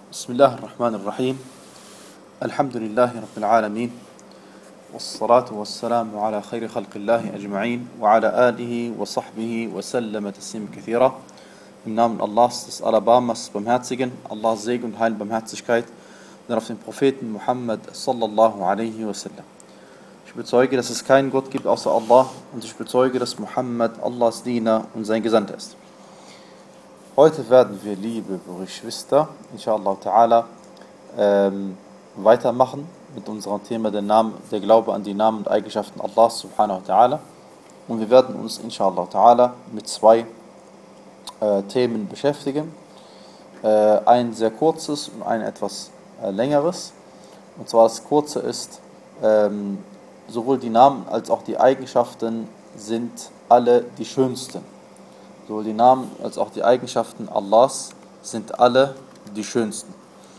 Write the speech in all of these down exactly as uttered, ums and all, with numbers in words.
بسم الله الرحمن الرحيم الحمد لله رب العالمين والصلاة والسلام على خير خلق الله أجمعين وعلى آله وصحبه وسلم تسليما كثيرا. Im Namen Allahs, des Alabamas, Barmherzigen, Allahs Segen und Heil und Barmherzigkeit, und auf den Propheten Muhammad sallallahu alaihi wasallam. Ich bezeuge, dass es keinen Gott gibt außer Allah, und ich bezeuge, dass Muhammad Allahs Diener und sein Gesandter ist. Heute werden wir, liebe Geschwister, inshallah ta'ala, ähm, weitermachen mit unserem Thema der, Namen, der Glaube an die Namen und Eigenschaften Allahs subhanahu wa ta'ala. Und wir werden uns inshallah ta'ala mit zwei äh, Themen beschäftigen. Äh, ein sehr kurzes und ein etwas äh, längeres. Und zwar das kurze ist, ähm, sowohl die Namen als auch die Eigenschaften sind alle die schönsten. Sowohl die Namen als auch die Eigenschaften Allahs sind alle die schönsten.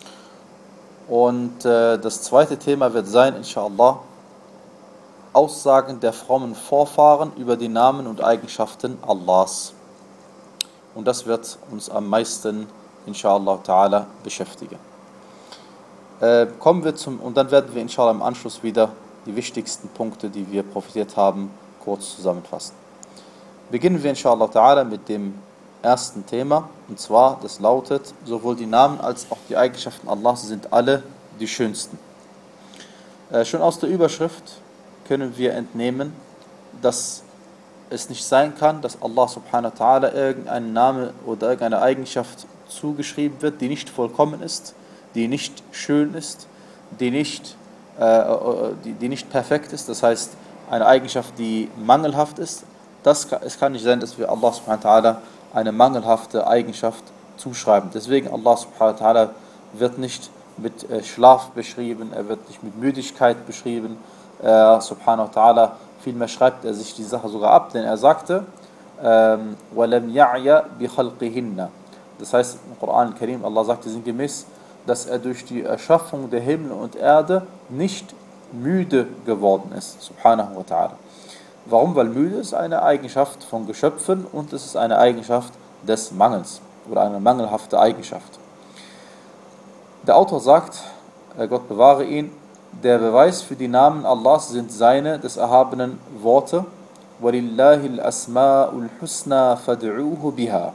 Und äh, das zweite Thema wird sein, inshallah, Aussagen der frommen Vorfahren über die Namen und Eigenschaften Allahs. Und das wird uns am meisten, inshallah ta'ala, beschäftigen. Äh, kommen wir zum, und dann werden wir, inshallah, im Anschluss wieder die wichtigsten Punkte, die wir profitiert haben, kurz zusammenfassen. Beginnen wir inshallah ta'ala mit dem ersten Thema, und zwar, das lautet, sowohl die Namen als auch die Eigenschaften Allahs sind alle die schönsten. Äh, schon aus der Überschrift können wir entnehmen, dass es nicht sein kann, dass Allah subhanahu wa ta'ala irgendein Name oder irgendeine Eigenschaft zugeschrieben wird, die nicht vollkommen ist, die nicht schön ist, die nicht, äh, die, die nicht perfekt ist, das heißt, eine Eigenschaft, die mangelhaft ist. Das kann, es kann nicht sein, dass wir Allah subhanahu wa ta'ala eine mangelhafte Eigenschaft zuschreiben. Deswegen Allah subhanahu wa ta'ala wird nicht mit äh, Schlaf beschrieben, er wird nicht mit Müdigkeit beschrieben. Äh, subhanahu wa ta'ala, vielmehr schreibt er sich die Sache sogar ab, denn er sagte, ähm, وَلَمْ يَعْيَ بِخَلْقِهِنَّ. Das heißt im Koran al-Karim, Allah sagte sinngemäß, dass er durch die Erschaffung der Himmel und Erde nicht müde geworden ist. Subhanahu wa ta'ala. Warum? Weil müde ist eine Eigenschaft von Geschöpfen und es ist eine Eigenschaft des Mangels oder eine mangelhafte Eigenschaft. Der Autor sagt, Gott bewahre ihn, der Beweis für die Namen Allahs sind seine des erhabenen Worte, وَلِلَّهِ الْأَسْمَاءُ الْحُسْنَى فَادْعُوهُ بِهَا.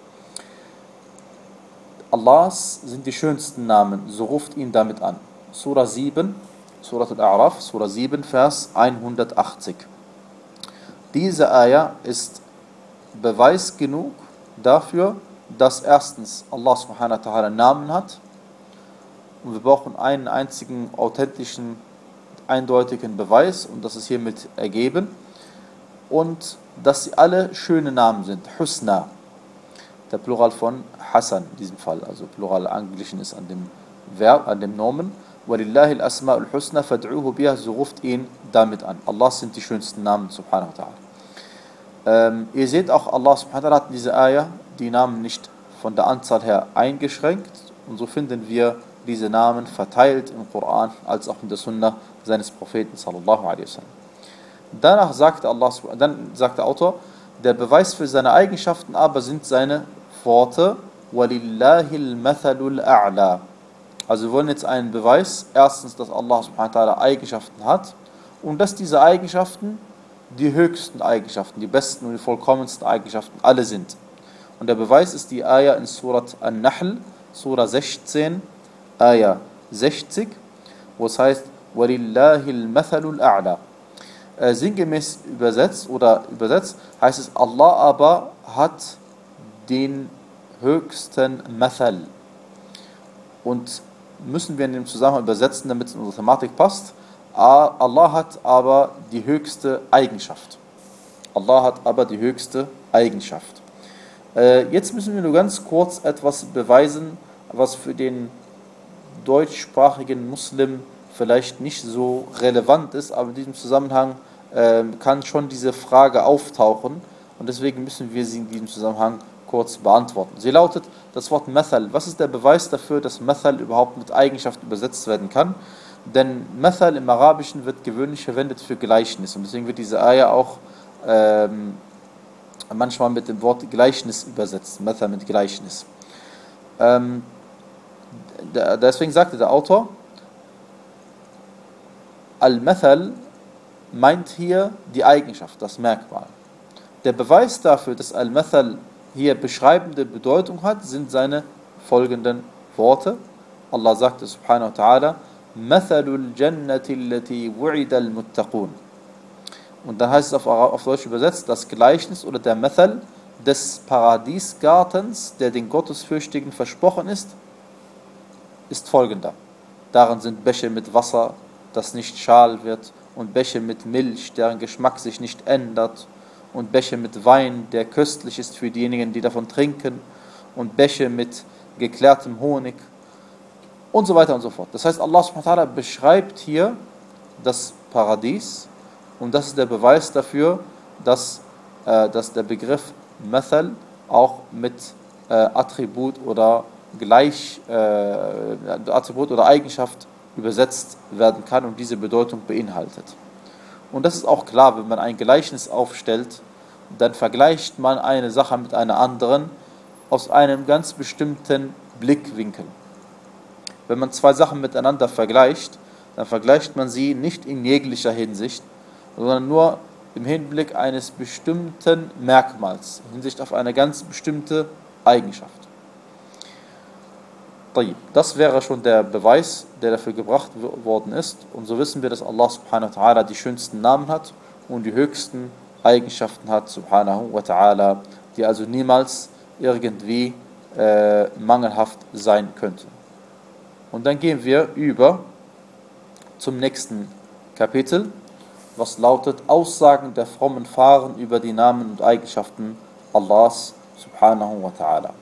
Allahs sind die schönsten Namen, so ruft ihn damit an. Surah sieben, Surah Al-A'raf, Surah sieben, Vers hundertachtzig. Diese Ayah ist Beweis genug dafür, dass erstens Allah subhanahu wa ta'ala Namen hat und wir brauchen einen einzigen authentischen, eindeutigen Beweis und das ist hiermit ergeben und dass sie alle schöne Namen sind. Husna, der Plural von Hasan in diesem Fall, also Plural angeglichen ist an dem Verb, an dem Nomen. وَلِلَّهِ الْأَسْمَاءُ الْحُسْنَى فَادْعُوهُ بِهَا, so ruft ihn damit an. Allah sind die schönsten Namen, subhanahu wa ta'ala. Ähm, ihr seht auch, Allah subhanahu wa ta'ala hat in dieser Ayah die Namen nicht von der Anzahl her eingeschränkt und so finden wir diese Namen verteilt im Koran als auch in der Sunna seines Propheten sallallahu alaihi wasallam. Danach sagt Allah, dann sagt der Autor, der Beweis für seine Eigenschaften aber sind seine Worte وَلِلَّهِ الْمَثَلُ الْأَعْلَى. Also wir wollen jetzt einen Beweis, erstens, dass Allah subhanahu wa ta'ala Eigenschaften hat und dass diese Eigenschaften die höchsten Eigenschaften, die besten und die vollkommensten Eigenschaften alle sind. Und der Beweis ist die Ayah in Surat An-Nahl, Surah sechzehn, Ayah sechzig, wo es heißt, وَلِلَّهِ الْمَثَلُ الْأَعْلَى. Äh, sinngemäß übersetzt oder übersetzt heißt es, Allah aber hat den höchsten Mathal. Und müssen wir in dem Zusammenhang übersetzen, damit es in unsere Thematik passt. Allah hat aber die höchste Eigenschaft. Allah hat aber die höchste Eigenschaft. Äh, jetzt müssen wir nur ganz kurz etwas beweisen, was für den deutschsprachigen Muslim vielleicht nicht so relevant ist, aber in diesem Zusammenhang äh, kann schon diese Frage auftauchen und deswegen müssen wir sie in diesem Zusammenhang kurz beantworten. Sie lautet, das Wort Mathal. Was ist der Beweis dafür, dass Mathal überhaupt mit Eigenschaft übersetzt werden kann? Denn Mathal im Arabischen wird gewöhnlich verwendet für Gleichnis und deswegen wird diese Ayah auch ähm, manchmal mit dem Wort Gleichnis übersetzt. Mathal mit Gleichnis. Ähm, Deswegen sagte der Autor, Al-Mathal meint hier die Eigenschaft, das Merkmal. Der Beweis dafür, dass Al-Mathal hier beschreibende Bedeutung hat, sind seine folgenden Worte. Allah sagte subhanahu wa ta'ala, Mathalul Jannati allati wu'ida al-muttaqun. Und dann heißt es auf, auf Deutsch übersetzt, das Gleichnis oder der Mathal des Paradiesgartens, der den Gottesfürchtigen versprochen ist, ist folgender. Darin sind Bäche mit Wasser, das nicht schal wird, und Bäche mit Milch, deren Geschmack sich nicht ändert, und Bäche mit Wein, der köstlich ist für diejenigen, die davon trinken, und Bäche mit geklärtem Honig und so weiter und so fort. Das heißt, Allah subhanahu wa ta'ala beschreibt hier das Paradies, und das ist der Beweis dafür, dass, äh, dass der Begriff Mathal auch mit äh, Attribut oder Gleich, äh, Attribut oder Eigenschaft übersetzt werden kann und diese Bedeutung beinhaltet. Und das ist auch klar, wenn man ein Gleichnis aufstellt, dann vergleicht man eine Sache mit einer anderen aus einem ganz bestimmten Blickwinkel. Wenn man zwei Sachen miteinander vergleicht, dann vergleicht man sie nicht in jeglicher Hinsicht, sondern nur im Hinblick eines bestimmten Merkmals, in Hinsicht auf eine ganz bestimmte Eigenschaft. Das wäre schon der Beweis, der dafür gebracht worden ist. Und so wissen wir, dass Allah subhanahu wa ta'ala die schönsten Namen hat und die höchsten Eigenschaften hat, subhanahu wa ta'ala, die also niemals irgendwie äh, mangelhaft sein könnte. Und dann gehen wir über zum nächsten Kapitel, was lautet Aussagen der frommen Fahren über die Namen und Eigenschaften Allahs subhanahu wa ta'ala.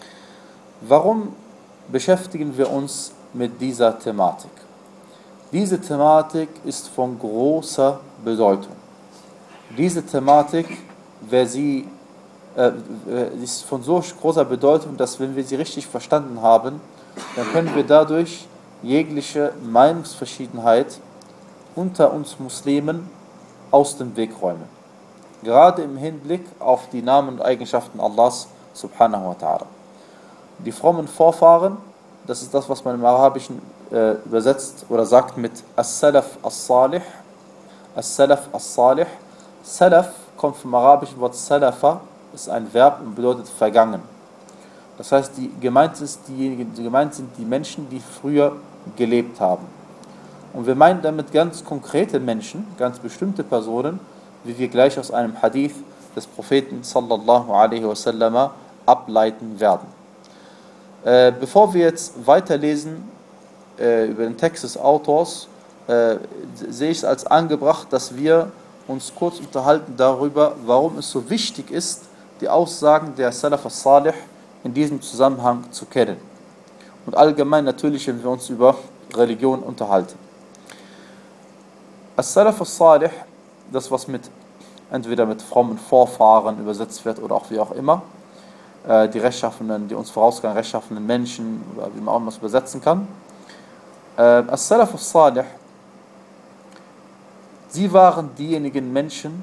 Warum beschäftigen wir uns mit dieser Thematik? Diese Thematik ist von großer Bedeutung. Diese Thematik, wer sie, äh, ist von so großer Bedeutung, dass wenn wir sie richtig verstanden haben, dann können wir dadurch jegliche Meinungsverschiedenheit unter uns Muslimen aus dem Weg räumen. Gerade im Hinblick auf die Namen und Eigenschaften Allahs subhanahu wa ta'ala. Die frommen Vorfahren, das ist das, was man im Arabischen äh, übersetzt oder sagt mit As-Salaf As-Salih. As-Salaf As-Salih. Salaf kommt vom arabischen Wort Salafa, ist ein Verb und bedeutet vergangen. Das heißt, die gemeint, ist diejenigen, die gemeint sind die Menschen, die früher gelebt haben. Und wir meinen damit ganz konkrete Menschen, ganz bestimmte Personen, wie wir gleich aus einem Hadith des Propheten sallallahu alaihi wasallam ableiten werden. Äh, bevor wir jetzt weiterlesen äh, über den Text des Autors, äh, sehe ich es als angebracht, dass wir uns kurz unterhalten darüber, warum es so wichtig ist, die Aussagen der Salaf as-Salih in diesem Zusammenhang zu kennen. Und allgemein natürlich, wenn wir uns über Religion unterhalten. As-Salaf as-Salih, das was mit entweder mit frommen Vorfahren übersetzt wird oder auch wie auch immer, die rechtschaffenen, die uns vorausgehen, rechtschaffenen Menschen, oder wie man auch immer es übersetzen kann. As-Salaf as-Salih, sie waren diejenigen Menschen,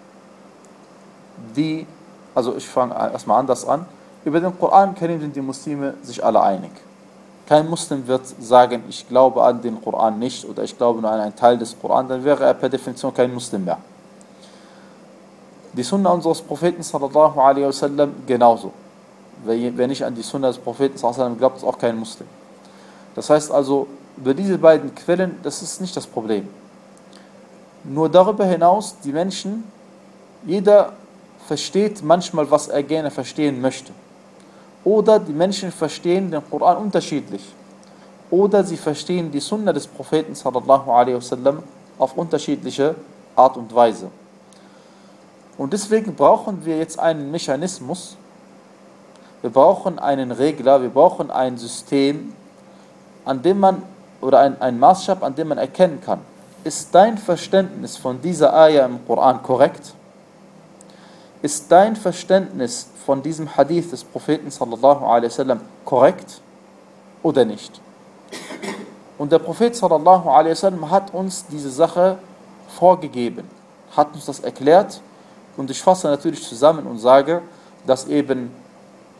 die, also ich fange erstmal anders an, über den Koran Karim sind die Muslime sich alle einig. Kein Muslim wird sagen, ich glaube an den Koran nicht oder ich glaube nur an einen Teil des Koran, dann wäre er per Definition kein Muslim mehr. Die Sunna unseres Propheten sallallahu alaihi wasallam genauso. Wer nicht an die Sunna des Propheten sallallahu alaihi wasallam glaubt, ist auch kein Muslim. Das heißt also, über diese beiden Quellen, das ist nicht das Problem. Nur darüber hinaus, die Menschen, jeder versteht manchmal, was er gerne verstehen möchte. Oder die Menschen verstehen den Koran unterschiedlich. Oder sie verstehen die Sunna des Propheten sallallahu alaihi wasallam auf unterschiedliche Art und Weise. Und deswegen brauchen wir jetzt einen Mechanismus, wir brauchen einen Regler, wir brauchen ein System, an dem man, oder ein, ein Maßstab, an dem man erkennen kann, ist dein Verständnis von dieser Ayah im Koran korrekt? Ist dein Verständnis von diesem Hadith des Propheten sallallahu alaihi wasallam korrekt oder nicht? Und der Prophet sallallahu alaihi wasallam hat uns diese Sache vorgegeben, hat uns das erklärt. Und ich fasse natürlich zusammen und sage, dass eben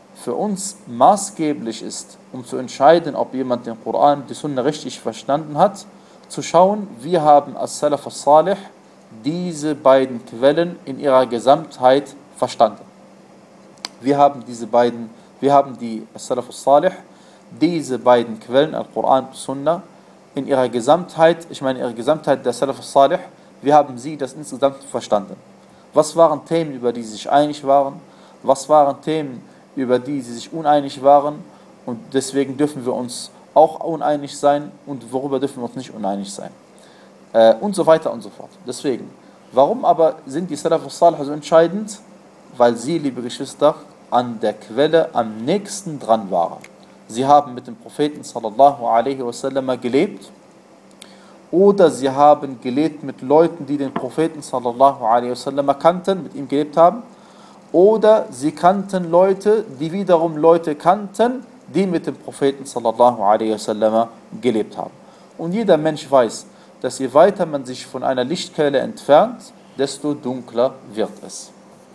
für uns maßgeblich ist, um zu entscheiden, ob jemand den Koran, die Sunna richtig verstanden hat, zu schauen, wie haben As-Salaf As-Salih diese beiden Quellen in ihrer Gesamtheit verstanden. Wir haben diese beiden, wir haben die As-Salaf As-Salih, diese beiden Quellen, Al-Quran und Sunna, in ihrer Gesamtheit, ich meine ihre Gesamtheit der Salaf As-Salih, wir haben sie das insgesamt verstanden. Was waren Themen, über die sie sich einig waren? Was waren Themen, über die sie sich uneinig waren? Und deswegen dürfen wir uns auch uneinig sein und worüber dürfen wir uns nicht uneinig sein? Äh, und so weiter und so fort. Deswegen, warum aber sind die Salaf As-Salih so entscheidend? Weil sie, liebe Geschwister, an der Quelle am nächsten dran waren. Sie haben mit dem Propheten sallallahu alaihi wasallam gelebt oder sie haben gelebt mit Leuten, die den Propheten sallallahu alaihi wasallam kannten, mit ihm gelebt haben, oder sie kannten Leute, die wiederum Leute kannten, die mit dem Propheten sallallahu alaihi wasallam gelebt haben. Und jeder Mensch weiß, dass je weiter man sich von einer Lichtquelle entfernt, desto dunkler wird es.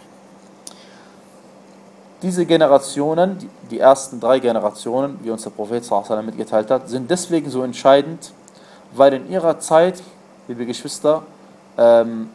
Diese Generationen, die ersten drei Generationen, wie uns der Prophet sallallahu alaihi wasallam mitgeteilt hat, sind deswegen so entscheidend, weil in ihrer Zeit, liebe Geschwister, ähm,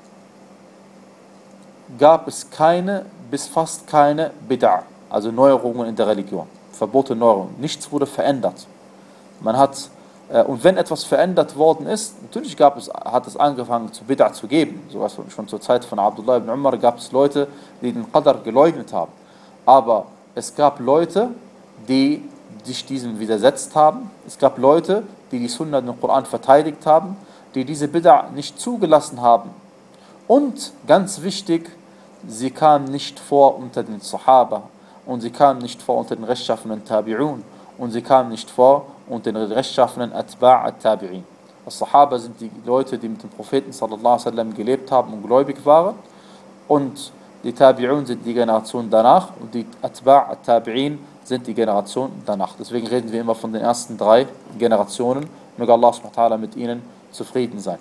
gab es keine, bis fast keine Bid'a, also Neuerungen in der Religion, Verbote, Neuerungen. Nichts wurde verändert. Man hat, äh, und wenn etwas verändert worden ist, natürlich gab es, hat es angefangen zu Bid'a zu geben. So schon zur Zeit von Abdullah ibn Umar gab es Leute, die den Qadr geleugnet haben. Aber es gab Leute, die sich diesem widersetzt haben. Es gab Leute, die die Sunna den Koran verteidigt haben, die diese Bid'a nicht zugelassen haben. Und ganz wichtig, sie kamen nicht vor unter den Sahaba und sie kamen nicht vor unter den rechtschaffenen Tabi'un und sie kamen nicht vor unter den rechtschaffenen Atba' at-Tabi'in. Die Sahaba sind die Leute, die mit dem Propheten sallallahu alaihi wasallam gelebt haben und gläubig waren, und die Tabi'un sind die Generation danach und die Atba' at-Tabi'in sind die Generation danach. Deswegen reden wir immer von den ersten drei Generationen. Möge Allah subhanahu wa ta'ala mit ihnen zufrieden sein.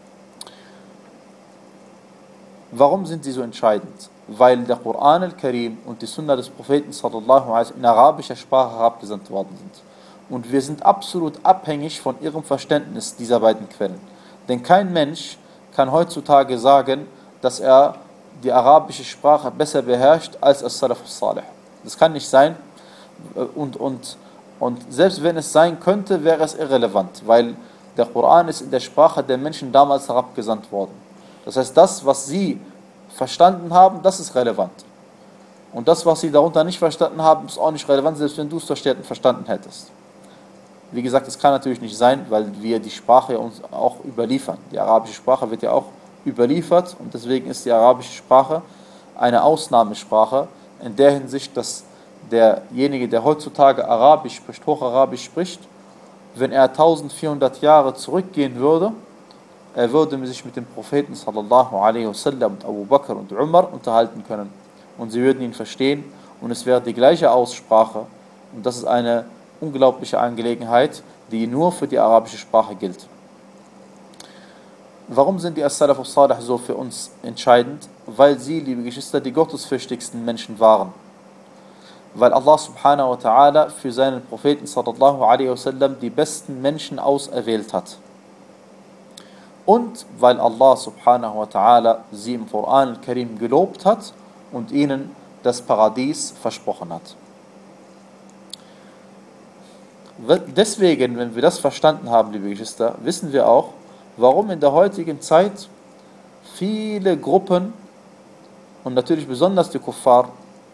Warum sind sie so entscheidend? Weil der Koran al-Karim und die Sunna des Propheten sallallahu alaihi wasallam in arabischer Sprache herabgesandt worden sind. Und wir sind absolut abhängig von ihrem Verständnis dieser beiden Quellen. Denn kein Mensch kann heutzutage sagen, dass er die arabische Sprache besser beherrscht als As-Salaf As-Salih. Das kann nicht sein. Und, und, und selbst wenn es sein könnte, wäre es irrelevant, weil der Koran ist in der Sprache der Menschen damals herabgesandt worden. Das heißt, das, was sie verstanden haben, das ist relevant. Und das, was sie darunter nicht verstanden haben, ist auch nicht relevant, selbst wenn du es verstanden hättest. Wie gesagt, es kann natürlich nicht sein, weil wir die Sprache uns auch überliefern. Die arabische Sprache wird ja auch überliefert und deswegen ist die arabische Sprache eine Ausnahmesprache in der Hinsicht, dass derjenige, der heutzutage Arabisch spricht, Hocharabisch spricht, wenn er eintausendvierhundert Jahre zurückgehen würde, er würde sich mit dem Propheten sallallahu alaihi wasallam und Abu Bakr und Umar unterhalten können und sie würden ihn verstehen und es wäre die gleiche Aussprache, und das ist eine unglaubliche Angelegenheit, die nur für die arabische Sprache gilt. Warum sind die As-Salaf As-Salih so für uns entscheidend? Weil sie, liebe Geschwister, die gottesfürchtigsten Menschen waren. Weil Allah subhanahu wa ta'ala für seinen Propheten sallallahu alaihi wasallam die besten Menschen auserwählt hat. Und weil Allah subhanahu wa ta'ala sie im Koran al-Karim gelobt hat und ihnen das Paradies versprochen hat. Deswegen, wenn wir das verstanden haben, liebe Geschwister, wissen wir auch, warum in der heutigen Zeit viele Gruppen und natürlich besonders die Kuffar,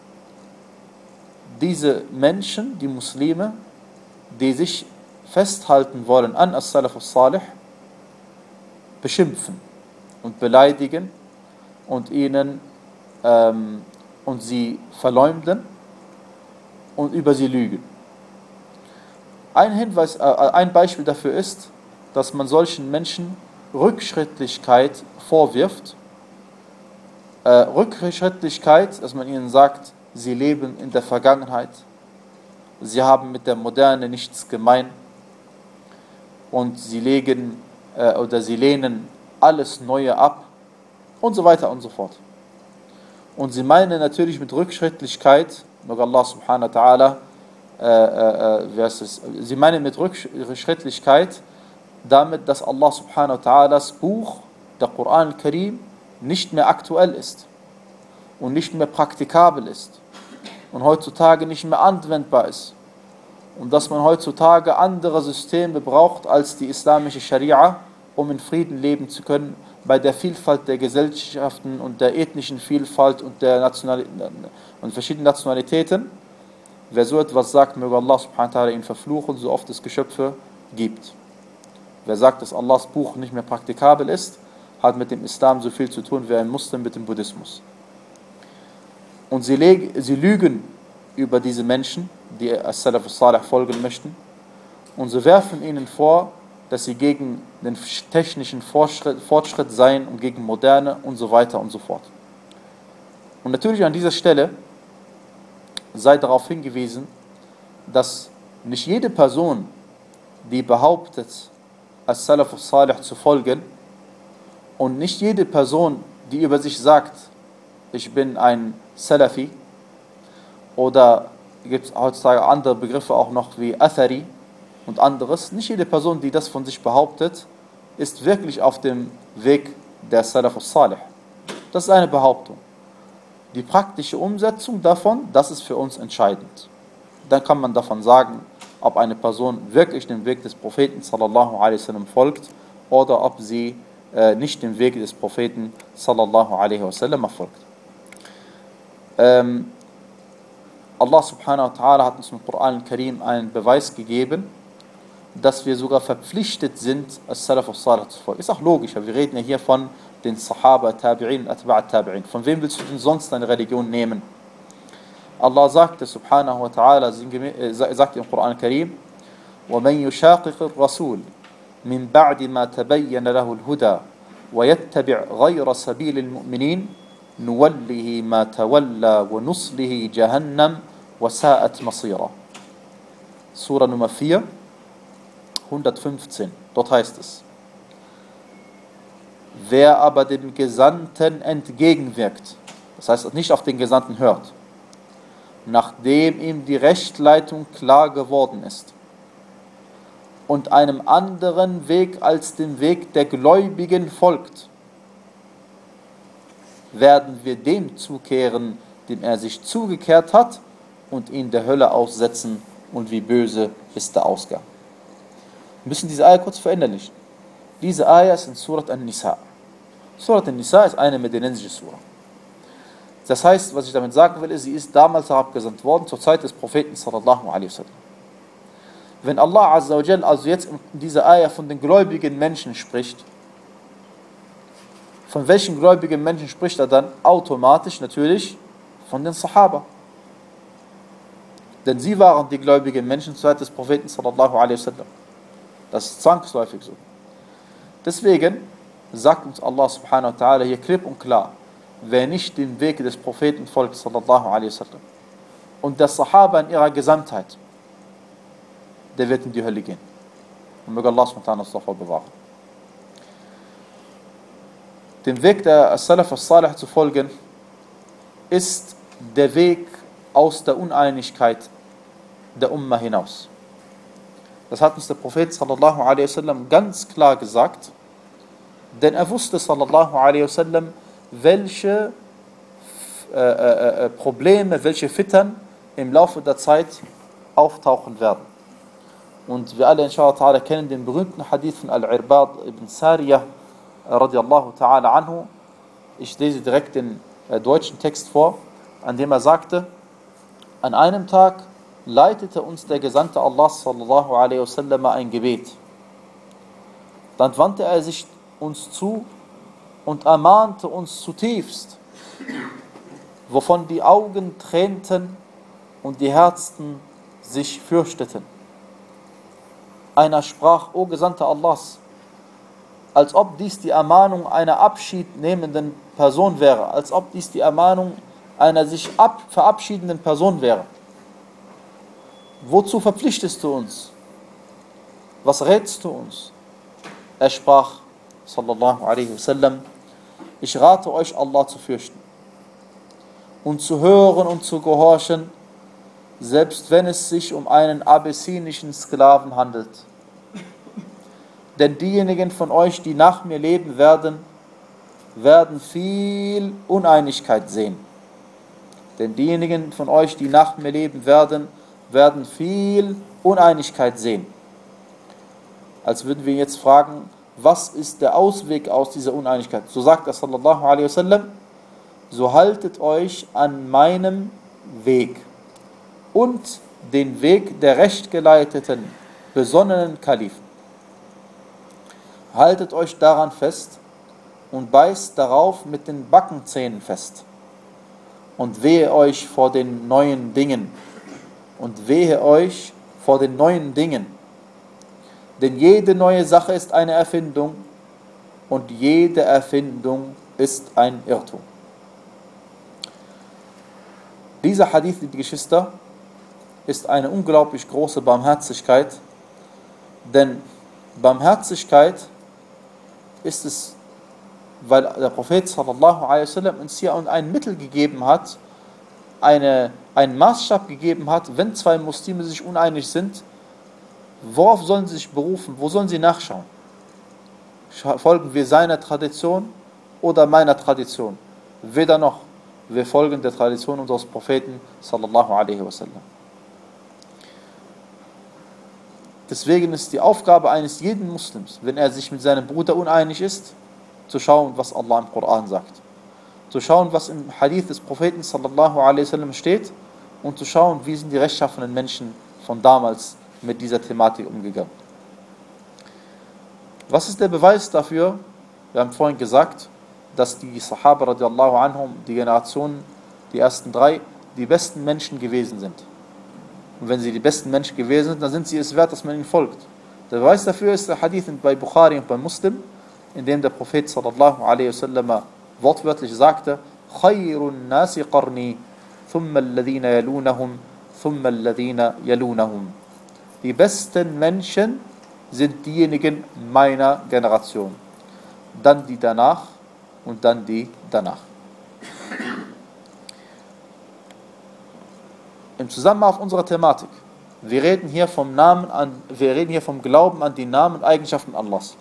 diese Menschen, die Muslime, die sich festhalten wollen an As-Salaf As-Salih, beschimpfen und beleidigen und ihnen ähm, und sie verleumden und über sie lügen. Ein Hinweis, äh, ein Beispiel dafür ist, dass man solchen Menschen Rückschrittlichkeit vorwirft. Äh, Rückschrittlichkeit, dass man ihnen sagt, sie leben in der Vergangenheit, sie haben mit der Moderne nichts gemein und sie legen äh, oder sie lehnen alles Neue ab und so weiter und so fort. Und sie meinen natürlich mit Rückschrittlichkeit möge Allah subhanahu wa ta'ala, äh, äh, wie heißt es? Sie meinen mit Rückschrittlichkeit damit, dass Allah subhanahu wa ta'alas Buch, der Koran al-Karim, nicht mehr aktuell ist und nicht mehr praktikabel ist und heutzutage nicht mehr anwendbar ist und dass man heutzutage andere Systeme braucht als die islamische Scharia, um in Frieden leben zu können, bei der Vielfalt der Gesellschaften und der ethnischen Vielfalt und der Nationali- und verschiedenen Nationalitäten. Wer so etwas sagt, möge Allah subhanahu wa ta'ala ihn verfluchen, so oft es Geschöpfe gibt. Wer sagt, dass Allahs Buch nicht mehr praktikabel ist, hat mit dem Islam so viel zu tun wie ein Muslim mit dem Buddhismus. Und sie, leg- sie lügen über diese Menschen, die As-Salaf al-Salih folgen möchten, und sie werfen ihnen vor, dass sie gegen den technischen Fortschritt, Fortschritt seien und gegen Moderne und so weiter und so fort. Und natürlich an dieser Stelle sei darauf hingewiesen, dass nicht jede Person, die behauptet, As-Salaf al-Salih zu folgen, und nicht jede Person, die über sich sagt, ich bin ein Salafi, oder gibt es heutzutage andere Begriffe auch noch wie Athari und anderes, nicht jede Person, die das von sich behauptet, ist wirklich auf dem Weg der Salaf al-Salih. Das ist eine Behauptung. Die praktische Umsetzung davon, das ist für uns entscheidend. Dann kann man davon sagen, ob eine Person wirklich dem Weg des Propheten sallallahu alaihi wasallam folgt oder ob sie äh, nicht dem Weg des Propheten sallallahu alaihi wasallam folgt. Ähm, Allah subhanahu wa ta'ala hat uns im Koran al-Karim einen Beweis gegeben, dass wir sogar verpflichtet sind, As-Salaf al-Salih zu folgen. Ist auch logisch, wir reden ja hier von den Sahaba, Tabi'in und Atba' Tabi'in. Von wem willst du denn sonst eine Religion nehmen? Allah sagte subhanahu wa ta'ala, sagt im Koran al-Karim, وَمَنْ يُشَاقِقِ الرَّسُولِ مِنْ بَعْدِ مَا تَبَيَّنَ لَهُ الْهُدَى وَيَتَّبِعْ غَيْرَ سَبِيلِ الْمُؤْمِنِينَ نُوَلِّهِ مَا تَوَلَّى وَنُصْلِهِ جَهَنَّمْ وَسَاءَتْ مَصِيرًا. Surah Nummer vier, hundertfünfzehn. Dort heißt es: Wer aber dem Gesandten entgegenwirkt, das heißt nicht auf den Gesandten hört, nachdem ihm die Rechtleitung klar geworden ist, und einem anderen Weg als dem Weg der Gläubigen folgt, werden wir dem zukehren, dem er sich zugekehrt hat, und ihn der Hölle aussetzen, und wie böse ist der Ausgang. Wir müssen diese Ayah kurz verinnerlichen. Diese Ayah ist in Surat An-Nisa. Surat An-Nisa ist eine medinensische Surah. Das heißt, was ich damit sagen will, ist, sie ist damals herabgesandt worden, zur Zeit des Propheten sallallahu alaihi wasallam. Wenn Allah azza wa jal also jetzt in dieser Ayah von den gläubigen Menschen spricht, von welchen gläubigen Menschen spricht er dann? Automatisch natürlich von den Sahaba. Denn sie waren die gläubigen Menschen zur Zeit des Propheten sallallahu alaihi wasallam. Das ist zwangsläufig so. Deswegen sagt uns Allah subhanahu wa ta'ala hier klipp und klar, wer nicht den Weg des Propheten folgt sallallahu alaihi wasallam und der Sahaba in ihrer Gesamtheit, der wird in die Hölle gehen. Und möge Allah subhanahu wa ta'ala uns davor bewahren. Dem Weg der Salaf al-Salih zu folgen, ist der Weg aus der Uneinigkeit der Ummah hinaus. Das hat uns der Prophet sallallahu alaihi wasallam ganz klar gesagt, denn er wusste sallallahu alaihi wasallam, welche äh, äh, Probleme, welche Fitern im Laufe der Zeit auftauchen werden. Und wir alle inshallah ta'ala kennen den berühmten Hadith von Al-Irbad ibn Sariyah radiallahu ta'ala anhu. Ich lese direkt den äh, deutschen Text vor, an dem er sagte: An einem Tag leitete uns der Gesandte Allah sallallahu alaihi wasallam ein Gebet. Dann wandte er sich uns zu und ermahnte uns zutiefst, wovon die Augen tränten und die Herzen sich fürchteten. Einer sprach: O Gesandter Allahs, als ob dies die Ermahnung einer abschiednehmenden Person wäre, als ob dies die Ermahnung einer sich ab verabschiedenden Person wäre. Wozu verpflichtest du uns? Was rätst du uns? Er sprach, sallallahu alaihi wasallam: Ich rate euch, Allah zu fürchten und zu hören und zu gehorchen selbst wenn es sich um einen abessinischen Sklaven handelt. Denn diejenigen von euch, die nach mir leben werden, werden viel Uneinigkeit sehen. Denn diejenigen von euch, die nach mir leben werden, werden viel Uneinigkeit sehen. Als würden wir jetzt fragen, was ist der Ausweg aus dieser Uneinigkeit? So sagt er sallallahu alaihi wasallam, so haltet euch an meinem Weg und den Weg der rechtgeleiteten, besonnenen Kalifen. Haltet euch daran fest und beißt darauf mit den Backenzähnen fest. Und wehe euch vor den neuen Dingen. Und wehe euch vor den neuen Dingen. Denn jede neue Sache ist eine Erfindung und jede Erfindung ist ein Irrtum. Dieser Hadith, liebe Geschwister, ist eine unglaublich große Barmherzigkeit, denn Barmherzigkeit ist es, weil der Prophet sallallahu alaihi wasallam uns hier ein Mittel gegeben hat, eine, einen Maßstab gegeben hat, wenn zwei Muslime sich uneinig sind, worauf sollen sie sich berufen, wo sollen sie nachschauen? Folgen wir seiner Tradition oder meiner Tradition? Weder noch, wir folgen der Tradition unseres Propheten sallallahu alaihi wasallam. Deswegen ist die Aufgabe eines jeden Muslims, wenn er sich mit seinem Bruder uneinig ist, zu schauen, was Allah im Koran sagt. Zu schauen, was im Hadith des Propheten sallallahu alaihi wasallam steht und zu schauen, wie sind die rechtschaffenen Menschen von damals mit dieser Thematik umgegangen. Was ist der Beweis dafür? Wir haben vorhin gesagt, dass die Sahaba radiallahu anhum, die Generationen, die ersten drei, die besten Menschen gewesen sind. Und wenn sie die besten Menschen gewesen sind, dann sind sie es wert, dass man ihnen folgt. Der Beweis dafür ist der Hadith bei Bukhari und bei Muslim, in dem der Prophet sallallahu alaihi wasallam wortwörtlich sagte: Khayrun nasi qarni, thumma alladhina yalunahum, thumma alladhina yalunahum. Die besten Menschen sind diejenigen meiner Generation. Dann die danach und dann die danach. Im Zusammenhang auf unserer Thematik. Wir reden hier vom Namen an, wir reden hier vom Glauben an die Namen und Eigenschaften Allahs.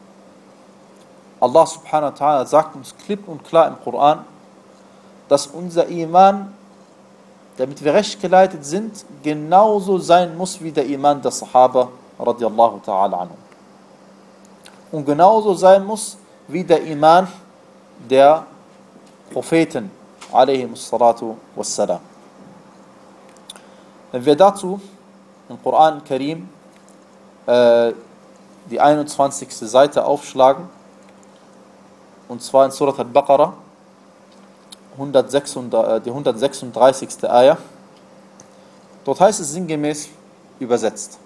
Allah subhanahu wa ta'ala sagt uns klipp und klar im Koran, dass unser Iman, damit wir recht geleitet sind, genauso sein muss wie der Iman der Sahaba radiallahu ta'ala anhu. Und genauso sein muss wie der Iman der Propheten alaihimus salatu wassalam. Wenn wir dazu im Koran Karim äh, die einundzwanzigste Seite aufschlagen, und zwar in Surat al-Baqarah, die hundertsechsunddreißigste Ayah, dort heißt es sinngemäß übersetzt: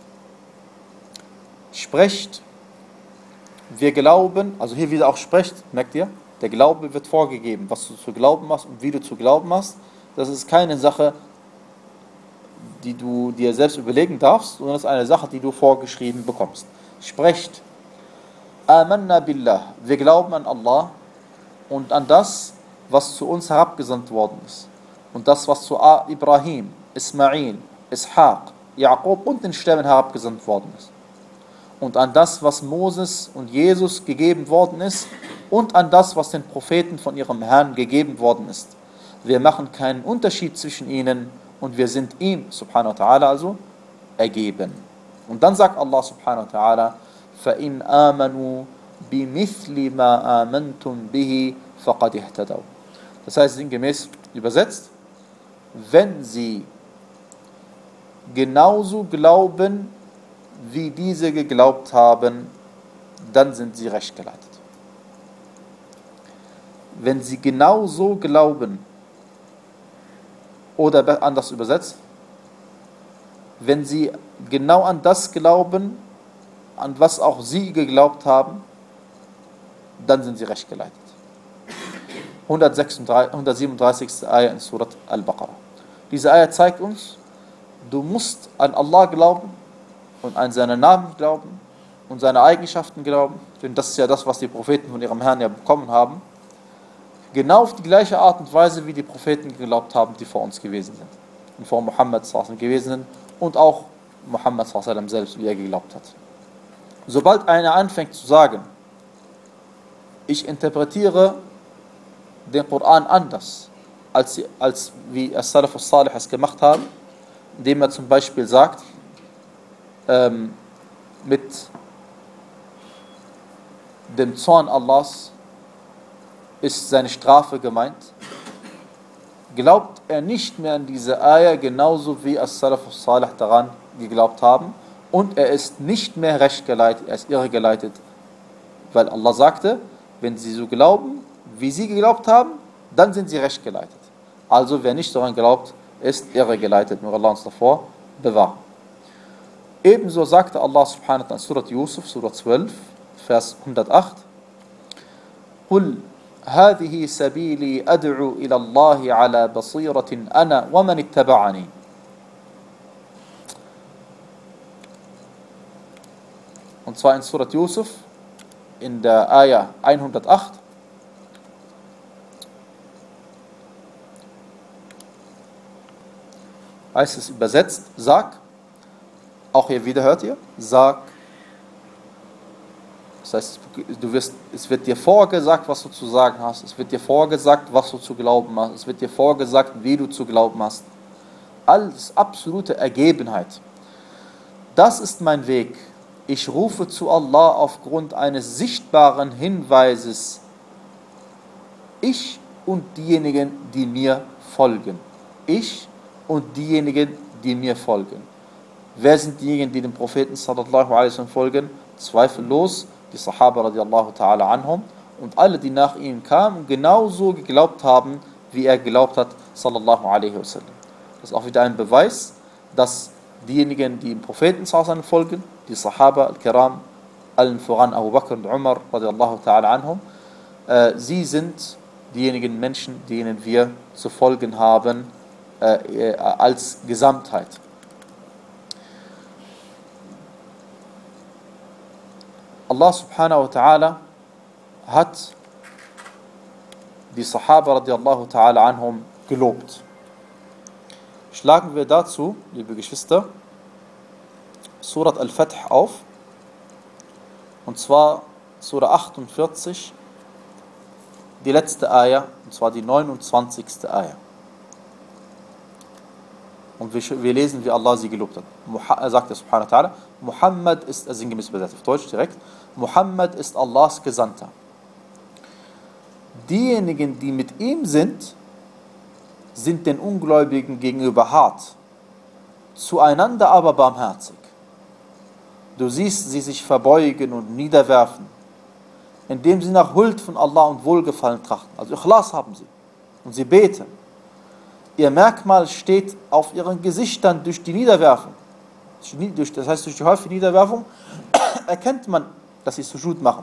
Sprecht, wir glauben, also hier wieder auch sprecht, merkt ihr, der Glaube wird vorgegeben, was du zu glauben hast und wie du zu glauben hast. Das ist keine Sache, die du dir selbst überlegen darfst, sondern das ist eine Sache, die du vorgeschrieben bekommst. Sprecht, Amanna billah, wir glauben an Allah und an das, was zu uns herabgesandt worden ist. Und das, was zu Ibrahim, Ismail, Ishaq, Jakob und den Stämmen herabgesandt worden ist. Und an das, was Moses und Jesus gegeben worden ist. Und an das, was den Propheten von ihrem Herrn gegeben worden ist. Wir machen keinen Unterschied zwischen ihnen und wir sind ihm, subhanahu wa ta'ala, also ergeben. Und dann sagt Allah subhanahu wa ta'ala: فَإِنْ آمَنُوا بِمِثْلِ مَا آمَنْتُمْ بِهِ فَقَدْ اهْتَدَوْا. Das heißt sinngemäß übersetzt, wenn sie genauso glauben, wie diese geglaubt haben, dann sind sie recht geleitet. Wenn sie genauso glauben, oder anders übersetzt, wenn sie genau an das glauben, an was auch sie geglaubt haben, dann sind sie recht geleitet. hundertsiebenunddreißigste Ayah in Surat al-Baqarah. Diese Ayah zeigt uns, du musst an Allah glauben und an seine Namen glauben und seine Eigenschaften glauben, denn das ist ja das, was die Propheten von ihrem Herrn ja bekommen haben, genau auf die gleiche Art und Weise, wie die Propheten geglaubt haben, die vor uns gewesen sind. vor Muhammad gewesen sind und auch Muhammad selbst, wie er geglaubt hat. Sobald einer anfängt zu sagen, ich interpretiere den Koran anders, als, als wie As-Salaf as-Salih es gemacht haben, indem er zum Beispiel sagt, ähm, mit dem Zorn Allahs ist seine Strafe gemeint, glaubt er nicht mehr an diese Ayah, genauso wie As-Salaf as-Salih daran geglaubt haben, und er ist nicht mehr recht geleitet, er ist irregeleitet, weil Allah sagte, wenn sie so glauben, wie sie geglaubt haben, dann sind sie recht geleitet. Also wer nicht daran glaubt, ist irregeleitet, nur Allah uns davor bewahrt. Ebenso sagte Allah subhanahu wa ta'ala in Surat Yusuf, Surah zwölf, Vers hundertacht, قُلْ هَذِهِ سَبِيلِي أَدْعُو إِلَى اللَّهِ عَلَى بَصِيرَةٍ أَنَا وَمَنِ اتَّبَعَنِي. Und zwar in Surat Yusuf, in der Ayah hundertacht, heißt es übersetzt, sag, auch hier wieder hört ihr, sag, das heißt, du wirst, es wird dir vorgesagt, was du zu sagen hast, es wird dir vorgesagt, was du zu glauben hast, es wird dir vorgesagt, wie du zu glauben hast. Alles absolute Ergebenheit. Das ist mein Weg. Ich rufe zu Allah aufgrund eines sichtbaren Hinweises. Ich und diejenigen, die mir folgen. Ich und diejenigen, die mir folgen. Wer sind diejenigen, die dem Propheten sallallahu alaihi wasallam folgen? Zweifellos die Sahaba radiallahu ta'ala anhum und alle, die nach ihm kamen und genauso geglaubt haben, wie er geglaubt hat, sallallahu alaihi wasallam. Das ist auch wieder ein Beweis, dass diejenigen, die dem Propheten sallallahu alaihi wasallam folgen, die Sahaba al-Kiram, allen voran Abu Bakr und Umar radiallahu ta'ala anhum, äh, sie sind diejenigen Menschen, denen wir zu folgen haben, äh, äh, als Gesamtheit. Allah subhanahu wa ta'ala hat die Sahaba radiallahu ta'ala anhum gelobt. Schlagen wir dazu, liebe Geschwister, Surat Al-Fath auf, und zwar Surah achtundvierzig, die letzte Ayah, und zwar die neunundzwanzigste Ayah. Und wir, wir lesen, wie Allah sie gelobt hat. Er sagte subhanahu wa ta'ala, Muhammad ist, also sinngemäß übersetzt auf Deutsch direkt, Muhammad ist Allahs Gesandter. Diejenigen, die mit ihm sind, sind den Ungläubigen gegenüber hart, zueinander aber barmherzig. Du siehst sie sich verbeugen und niederwerfen, indem sie nach Huld von Allah und Wohlgefallen trachten. Also Ikhlas haben sie und sie beten. Ihr Merkmal steht auf ihren Gesichtern durch die Niederwerfung. Das heißt, durch die häufige Niederwerfung erkennt man, dass sie Sujud machen.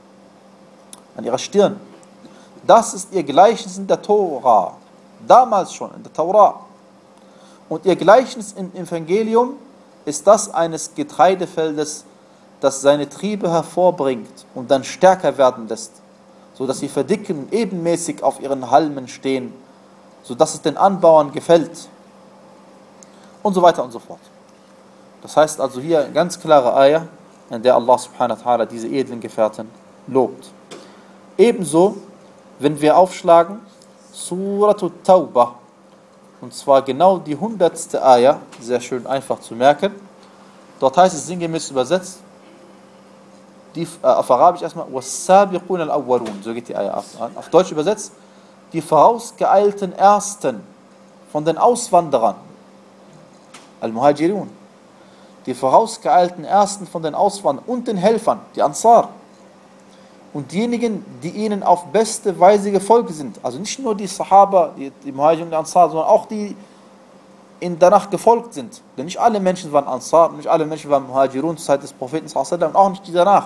An ihrer Stirn. Das ist ihr Gleichnis in der Tora. Damals schon in der Tora. Und ihr Gleichnis im Evangelium ist das eines Getreidefeldes, das seine Triebe hervorbringt und dann stärker werden lässt, sodass sie verdicken und ebenmäßig auf ihren Halmen stehen, sodass es den Anbauern gefällt und so weiter und so fort. Das heißt also hier eine ganz klare Ayah, in der Allah subhanahu wa ta'ala diese edlen Gefährten lobt. Ebenso, wenn wir aufschlagen, Surat At-Tawbah, und zwar genau die hundertste Ayah, sehr schön einfach zu merken. Dort heißt es sinngemäß übersetzt, die, äh, auf Arabisch erstmal, وَالسَّابِقُونَ الْأَوَّلُونَ, so geht die Ayah an. Auf Deutsch übersetzt, die vorausgeeilten Ersten von den Auswanderern, Al-Muhajirun, die vorausgeeilten Ersten von den Auswanderern und den Helfern, die Ansar, und diejenigen, die ihnen auf beste Weise gefolgt sind, also nicht nur die Sahaba, die, die Muhajirun und die Ansar, sondern auch die ihnen danach gefolgt sind, denn nicht alle Menschen waren Ansar, nicht alle Menschen waren Muhajirun zur Zeit des Propheten und auch nicht die danach.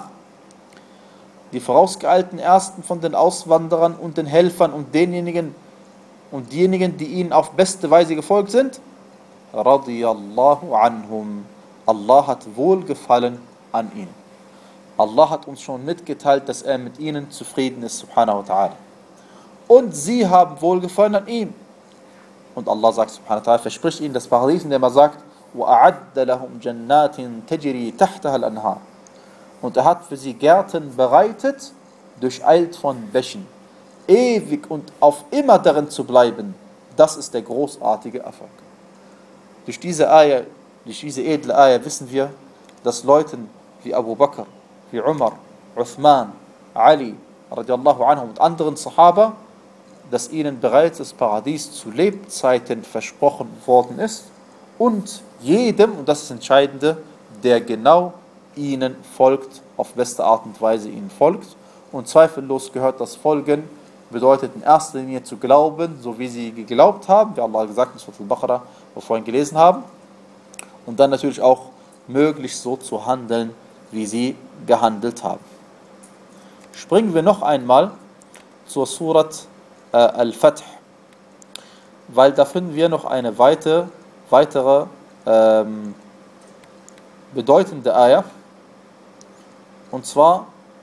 Die vorausgeeilten Ersten von den Auswanderern und den Helfern und denjenigen und diejenigen, die ihnen auf beste Weise gefolgt sind, radiyallahu anhum. Allah hat Wohlgefallen an ihnen. Allah hat uns schon mitgeteilt, dass er mit ihnen zufrieden ist, subhanahu wa ta'ala. Und sie haben Wohlgefallen an ihm. Und Allah sagt subhanahu wa ta'ala, verspricht ihnen das Paradies, indem er sagt, وَأَعَدَّ لَهُمْ جَنَّاتٍ تَجْرِي تَحْتَهَا الْأَنْهَارِ. Und er hat für sie Gärten bereitet, durcheilt von Bächen. Ewig und auf immer darin zu bleiben, das ist der großartige Erfolg. Durch diese Ayah, durch diese edle Ayah wissen wir, dass Leuten wie Abu Bakr, wie Umar, Uthman, Ali, radiallahu anhum und anderen Sahaba, dass ihnen bereits das Paradies zu Lebzeiten versprochen worden ist und jedem, und das ist das Entscheidende, der genau ihnen folgt, auf beste Art und Weise ihnen folgt. Und zweifellos gehört das Folgen, bedeutet in erster Linie zu glauben, so wie sie geglaubt haben, wie Allah gesagt hat in Surah Al-Baqarah, was wir vorhin gelesen haben, und dann natürlich auch möglichst so zu handeln, wie sie gehandelt haben. Springen wir noch einmal zur Surat äh, Al-Fath, weil da finden wir noch eine weite, weitere ähm, bedeutende Ayah, und zwar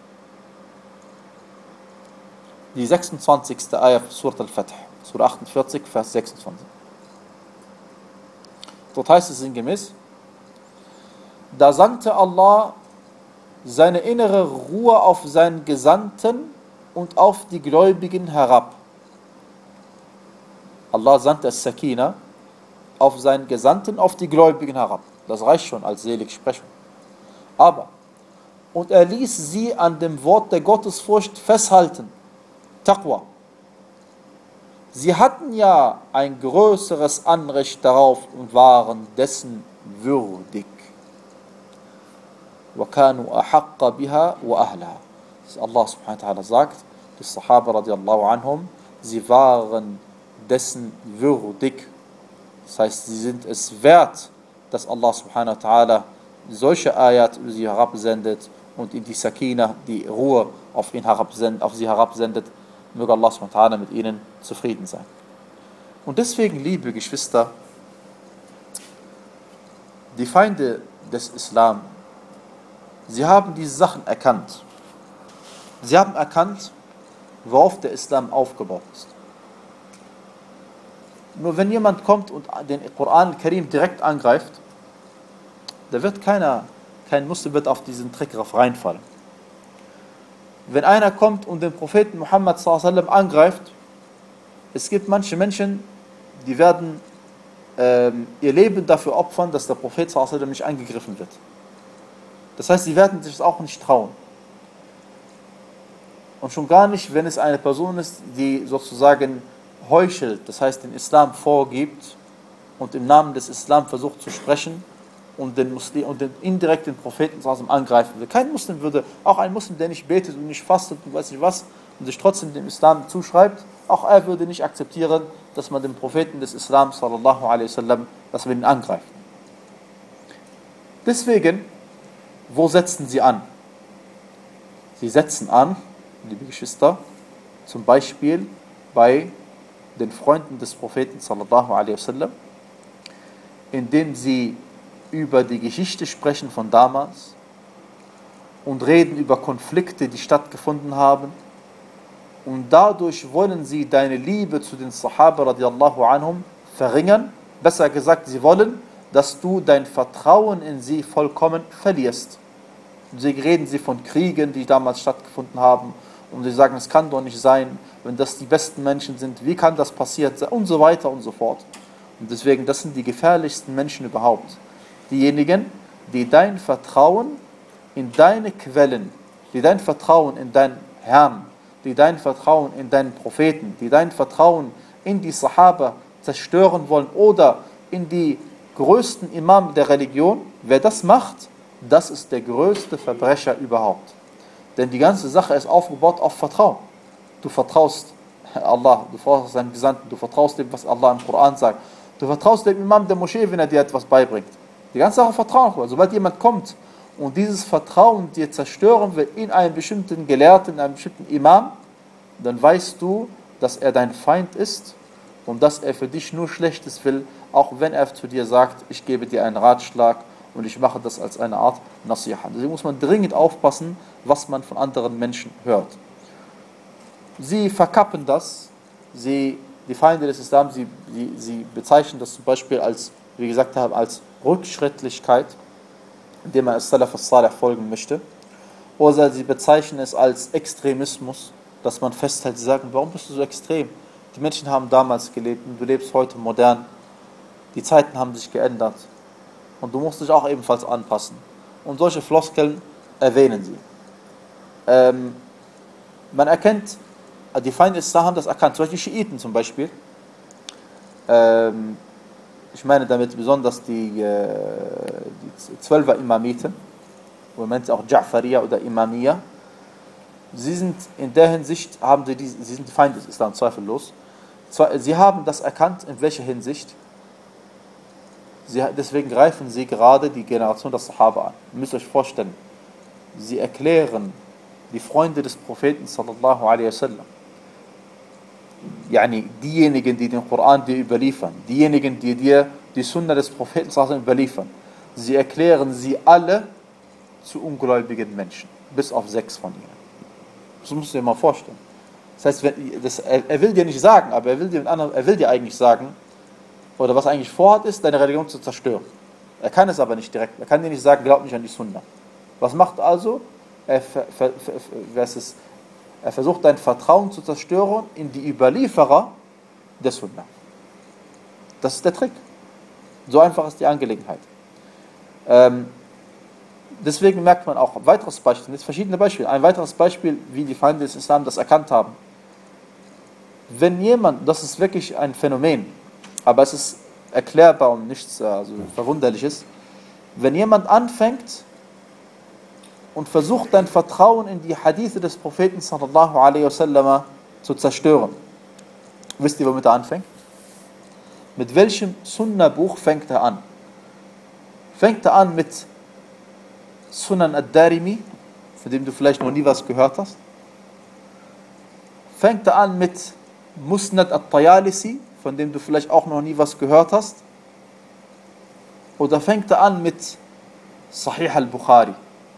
die sechsundzwanzigste Ayah von Surat Al-Fath, Surah achtundvierzig, Vers sechsundzwanzig. Dort heißt es sinngemäß, da sandte Allah seine innere Ruhe auf seinen Gesandten und auf die Gläubigen herab. Allah sandte es Sakina auf seinen Gesandten, auf die Gläubigen herab. Das reicht schon als Seligsprechung. Aber, und er ließ sie an dem Wort der Gottesfurcht festhalten. Taqwa. Sie hatten ja ein größeres Anrecht darauf und waren dessen würdig. وَكَانُوا أَحَقَّ بِهَا وَأَهْلَهَا. Allah subhanahu wa ta'ala sagt, die Sahaba radiallahu anhum, sie waren dessen würdig. Das heißt, sie sind es wert, dass Allah subhanahu wa ta'ala solche Ayat über sie herabsendet und in die Sakina, die Ruhe auf, ihn herabsendet, auf sie herabsendet. Möge Allah subhanahu wa ta'ala mit ihnen zufrieden sein. Und deswegen, liebe Geschwister, die Feinde des Islam, sie haben diese Sachen erkannt. Sie haben erkannt, worauf der Islam aufgebaut ist. Nur wenn jemand kommt und den Koran al-Karim direkt angreift, da wird keiner, kein Muslim wird auf diesen Trick drauf reinfallen. Wenn einer kommt und den Propheten Muhammad sallallahu alaihi wasallam angreift, es gibt manche Menschen, die werden ähm, ihr Leben dafür opfern, dass der Prophet sallallahu alaihi wasallam nicht angegriffen wird. Das heißt, sie werden sich das auch nicht trauen. Und schon gar nicht, wenn es eine Person ist, die sozusagen heuchelt, das heißt den Islam vorgibt und im Namen des Islam versucht zu sprechen und den Muslim und den indirekten Propheten angreifen will. Kein Muslim würde, auch ein Muslim, der nicht betet und nicht fastet und weiß nicht was und sich trotzdem dem Islam zuschreibt, auch er würde nicht akzeptieren, dass man den Propheten des Islam sallallahu alaihi wasallam, dass wir ihn angreifen. Deswegen, wo setzen sie an? Sie setzen an, liebe Geschwister, zum Beispiel bei den Freunden des Propheten sallallahu alaihi wasallam, indem sie über die Geschichte sprechen von damals und reden über Konflikte, die stattgefunden haben, und dadurch wollen sie deine Liebe zu den Sahaba radiallahu anhum verringern. Besser gesagt, sie wollen, dass du dein Vertrauen in sie vollkommen verlierst. Sie reden sie von Kriegen, die damals stattgefunden haben, und sie sagen, es kann doch nicht sein, wenn das die besten Menschen sind, wie kann das passiert sein, und so weiter und so fort. Und deswegen, das sind die gefährlichsten Menschen überhaupt. Diejenigen, die dein Vertrauen in deine Quellen, die dein Vertrauen in deinen Herrn, die dein Vertrauen in deinen Propheten, die dein Vertrauen in die Sahaba zerstören wollen oder in die größten Imam der Religion, wer das macht, das ist der größte Verbrecher überhaupt. Denn die ganze Sache ist aufgebaut auf Vertrauen. Du vertraust Allah, du vertraust seinem Gesandten, du vertraust dem, was Allah im Koran sagt. Du vertraust dem Imam der Moschee, wenn er dir etwas beibringt. Die ganze Sache Vertrauen. Sobald jemand kommt und dieses Vertrauen dir zerstören will in einen bestimmten Gelehrten, in einen bestimmten Imam, dann weißt du, dass er dein Feind ist und dass er für dich nur Schlechtes will, auch wenn er zu dir sagt, ich gebe dir einen Ratschlag und ich mache das als eine Art Nasiha. Deswegen muss man dringend aufpassen, was man von anderen Menschen hört. Sie verkappen das, sie die Feinde des Islam, sie, sie, sie bezeichnen das zum Beispiel als, wie wir gesagt haben, als Rückschrittlichkeit, indem man als Salaf as-Salih folgen möchte. Oder sie bezeichnen es als Extremismus, dass man festhält, sie sagen, warum bist du so extrem? Die Menschen haben damals gelebt und du lebst heute modern. Die Zeiten haben sich geändert und du musst dich auch ebenfalls anpassen. Und solche Floskeln erwähnen sie. Ähm, man erkennt, die Feinde des Islam haben das erkannt, zum Beispiel die Schiiten zum Beispiel. Ähm, ich meine damit besonders die, äh, die Zwölfer Imamiten, man nennt sie auch Ja'fariya oder Imamiyya. Sie sind in der Hinsicht, haben sie, die, sie sind die Feinde des Islam, zweifellos. Sie haben das erkannt, in welcher Hinsicht? Sie, deswegen greifen sie gerade die Generation der Sahaba an. Ihr müsst euch vorstellen, sie erklären die Freunde des Propheten sallallahu alaihi wasallam, yani diejenigen, die den Koran dir überliefern, diejenigen, die dir die Sunna des Propheten sallallahu alaihi wasallam überliefern, sie erklären sie alle zu ungläubigen Menschen, bis auf sechs von ihnen. Das musst du dir mal vorstellen. Das heißt, wenn, das, er, er will dir nicht sagen, aber er will dir, er will dir eigentlich sagen, oder was er eigentlich vorhat, ist, deine Religion zu zerstören. Er kann es aber nicht direkt. Er kann dir nicht sagen, glaub nicht an die Sunna. Was macht also? Er, ver, ver, ver, ist, er versucht, dein Vertrauen zu zerstören in die Überlieferer der Sunna. Das ist der Trick. So einfach ist die Angelegenheit. Ähm, deswegen merkt man auch, ein weiteres Beispiel, jetzt verschiedene Beispiele, ein weiteres Beispiel, wie die Feinde des Islam das erkannt haben. Wenn jemand, das ist wirklich ein Phänomen, aber es ist erklärbar und nichts also Verwunderliches, wenn jemand anfängt und versucht, dein Vertrauen in die Hadithe des Propheten sallallahu alaihi wasallam zu zerstören, wisst ihr, womit er anfängt? Mit welchem Sunna-Buch fängt er an? Fängt er an mit Sunan ad-Darimi, von dem du vielleicht noch nie was gehört hast? Fängt er an mit Musnad at-Tayalisi, von dem du vielleicht auch noch nie was gehört hast? Oder fängt er an mit Sahih al-Bukhari?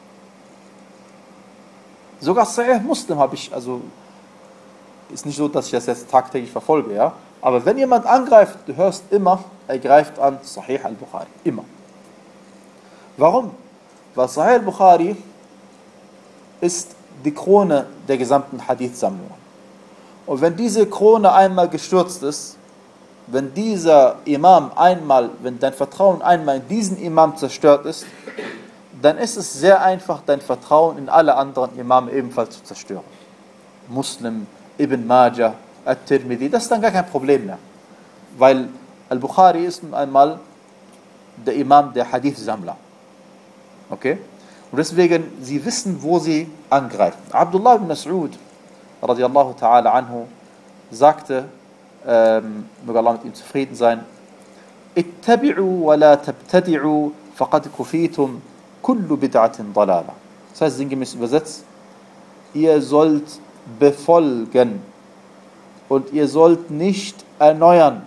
Sogar Sahih Muslim habe ich, also ist nicht so, dass ich das jetzt tagtäglich verfolge, ja? Aber wenn jemand angreift, du hörst immer, er greift an Sahih al-Bukhari, immer. Warum? Weil Sahih al-Bukhari ist die Krone der gesamten Hadith-Sammlung. Und wenn diese Krone einmal gestürzt ist, wenn dieser Imam einmal, wenn dein Vertrauen einmal in diesen Imam zerstört ist, dann ist es sehr einfach, dein Vertrauen in alle anderen Imame ebenfalls zu zerstören. Muslim, Ibn Majah, At-Tirmidhi, das ist dann gar kein Problem mehr. Weil Al-Bukhari ist nun einmal der Imam der Hadith-Sammler. Okay? Und deswegen, sie wissen, wo sie angreifen. Abdullah ibn Mas'ud, radiallahu ta'ala anhu, sagte, ähm, möge Allah mit ihm zufrieden sein, ittabi'u wa la tabtadi'u faqad kufitum kullu bid'atin dalala. Das heißt, sinngemäß übersetzt, ihr sollt befolgen und ihr sollt nicht erneuern.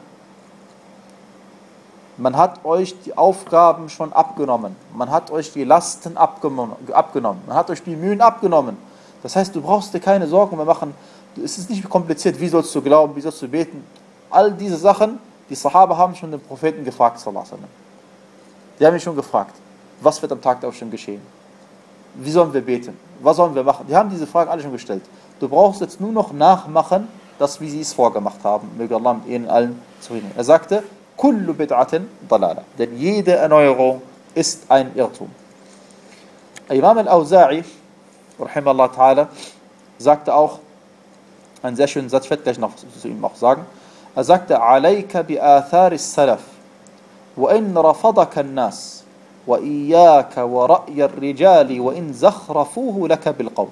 Man hat euch die Aufgaben schon abgenommen. Man hat euch die Lasten abgenommen. Man hat euch die Mühen abgenommen. Das heißt, du brauchst dir keine Sorgen mehr machen. Es ist nicht kompliziert, wie sollst du glauben, wie sollst du beten. All diese Sachen, die Sahaba haben schon den Propheten gefragt, sallallahu alaihi wasallam. Die haben ihn schon gefragt, was wird am Tag der Auferstehung geschehen? Wie sollen wir beten? Was sollen wir machen? Die haben diese Fragen alle schon gestellt. Du brauchst jetzt nur noch nachmachen, das, wie sie es vorgemacht haben. Möge Allah mit ihnen allen zufrieden sein. Er sagte, kullu bid'atin dalala. Denn jede Erneuerung ist ein Irrtum. Imam al-Awza'i, rahimahullah ta'ala, sagte auch, einen sehr schönen Satz, ich werde gleich noch zu ihm auch sagen. Er sagte, alayka bi athari salaf, wa in rafadaka an-nas, wa iyaka wa ra'ya ar-rijali, wa in zakhrafuhu laka bil qawl.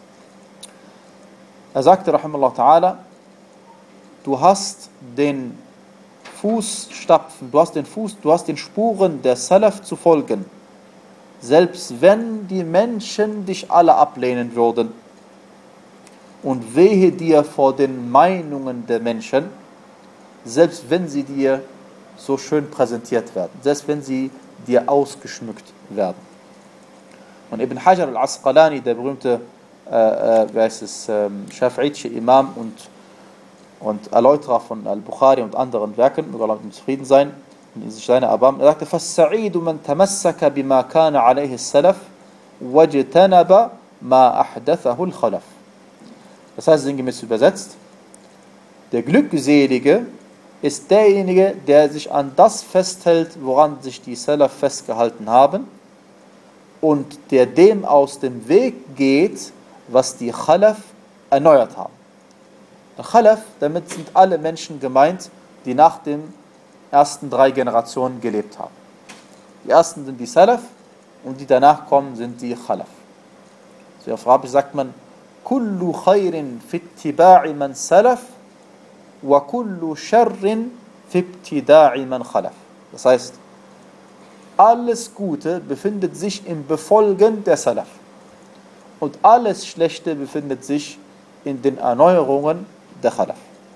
Er sagte, rahimahullah ta'ala, du hast den Fußstapfen, du hast den Fuß, du hast den Spuren der Salaf zu folgen, selbst wenn die Menschen dich alle ablehnen würden. Und wehe dir vor den Meinungen der Menschen, selbst wenn sie dir so schön präsentiert werden, selbst wenn sie dir ausgeschmückt werden. Und Ibn Hajar al-Asqalani, der berühmte äh, äh, wer ist es, ähm, Schafi'itische Imam und und Erläuterer von Al-Bukhari und anderen Werken, möge Allah mit ihm zufrieden sein, und sich seine erbarmen. Er sagte, فَالسَّعِيدُ مَنْ تَمَسَّكَ بِمَا كَانَ عَلَيْهِ السَّلَفُ وَاجْتَنَبَ مَا أَحْدَثَهُ الْخَلَفُ. Das heißt, sinngemäß übersetzt, der Glückselige ist derjenige, der sich an das festhält, woran sich die Salaf festgehalten haben, und der dem aus dem Weg geht, was die Khalaf erneuert haben. Der Khalaf, damit sind alle Menschen gemeint, die nach den ersten drei Generationen gelebt haben. Die ersten sind die Salaf und die danach kommen, sind die Khalaf. So auf Arabisch sagt man, Kullu khairin fittiba'i man salaf wa kullu sharrin fibtida'i man khalaf. Das heißt, alles Gute befindet sich im Befolgen der Salaf. Und alles Schlechte befindet sich in den Erneuerungen der Khalaf.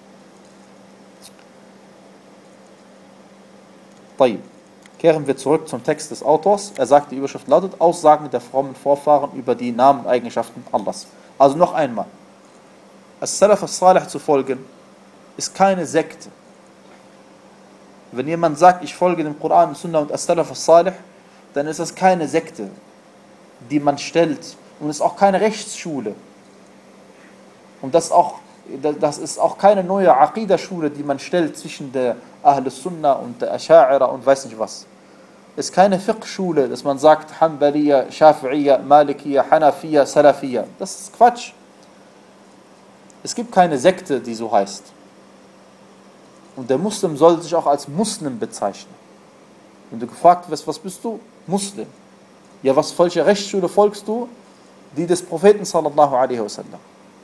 طيب. Kehren wir zurück zum Text des Autors. Er sagt, die Überschrift lautet Aussagen der frommen Vorfahren über die Namen und Eigenschaften Allahs. Also noch einmal. As-Salaf as-Salih zu folgen, ist keine Sekte. Wenn jemand sagt, ich folge dem Koran, Sunna und As-Salaf as-Salih, dann ist das keine Sekte, die man stellt. Und es ist auch keine Rechtsschule. Und das, auch, das ist auch keine neue Aqidah-Schule, die man stellt zwischen der Ahl Sunna und der Asha'ira und weiß nicht was. Es ist keine Fiqh-Schule, dass man sagt, Hanbaliya, Shafi'iyya, Malikiyya, Hanafiyya, Salafiyya. Das ist Quatsch. Es gibt keine Sekte, die so heißt. Und der Muslim soll sich auch als Muslim bezeichnen. Wenn du gefragt wirst, was bist du? Muslim. Ja, was, welche Rechtsschule folgst du? Die des Propheten sallallahu alaihi wasallam.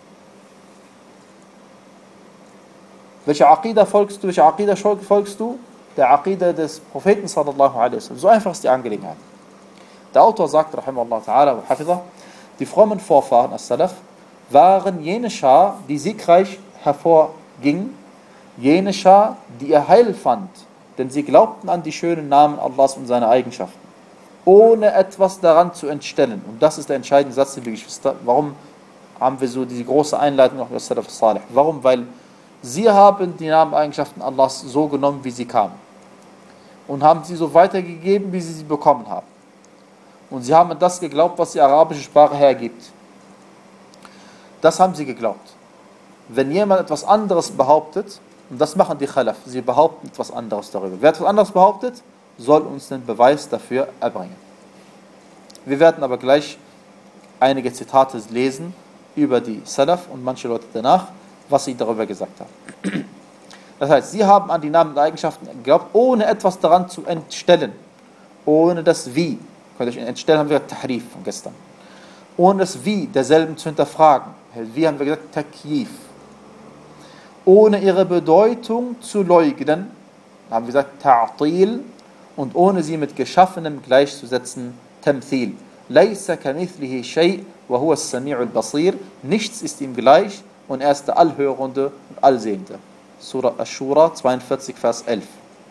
Welche Aqidah folgst du? Welche Aqidah folgst du? Der Aqidah des Propheten sallallahu alaihi wasallam. So einfach ist die Angelegenheit. Der Autor sagt, rahimahullah ta'ala wa hafidha, die frommen Vorfahren as-Salaf waren jene Schar, die siegreich hervorging, jene Schar, die ihr Heil fand, denn sie glaubten an die schönen Namen Allahs und seine Eigenschaften, ohne etwas daran zu entstellen. Und das ist der entscheidende Satz, liebe Geschwister. Warum haben wir so diese große Einleitung auf das Salaf as-Salih? Warum? Weil sie haben die Namen und Eigenschaften Allahs so genommen, wie sie kamen. Und haben sie so weitergegeben, wie sie sie bekommen haben. Und sie haben das geglaubt, was die arabische Sprache hergibt. Das haben sie geglaubt. Wenn jemand etwas anderes behauptet, und das machen die Khalaf, sie behaupten etwas anderes darüber. Wer etwas anderes behauptet, soll uns den Beweis dafür erbringen. Wir werden aber gleich einige Zitate lesen über die Salaf und manche Leute danach, was sie darüber gesagt haben. Das heißt, sie haben an die Namen und Eigenschaften geglaubt, ohne etwas daran zu entstellen. Ohne das Wie. Könnt ihr euch entstellen, haben wir gesagt, Tahrif von gestern. Ohne das Wie derselben zu hinterfragen. Wie haben wir gesagt, Takyif. Ohne ihre Bedeutung zu leugnen, haben wir gesagt, Ta'til. Und ohne sie mit Geschaffenem gleichzusetzen, Tamthil. Laysa kamithlihi shay' wa huwa as-sami'ul basir. Nichts ist ihm gleich und er ist der Allhörende und Allsehende. Surah Ash-Shura zweiundvierzig, Vers elf.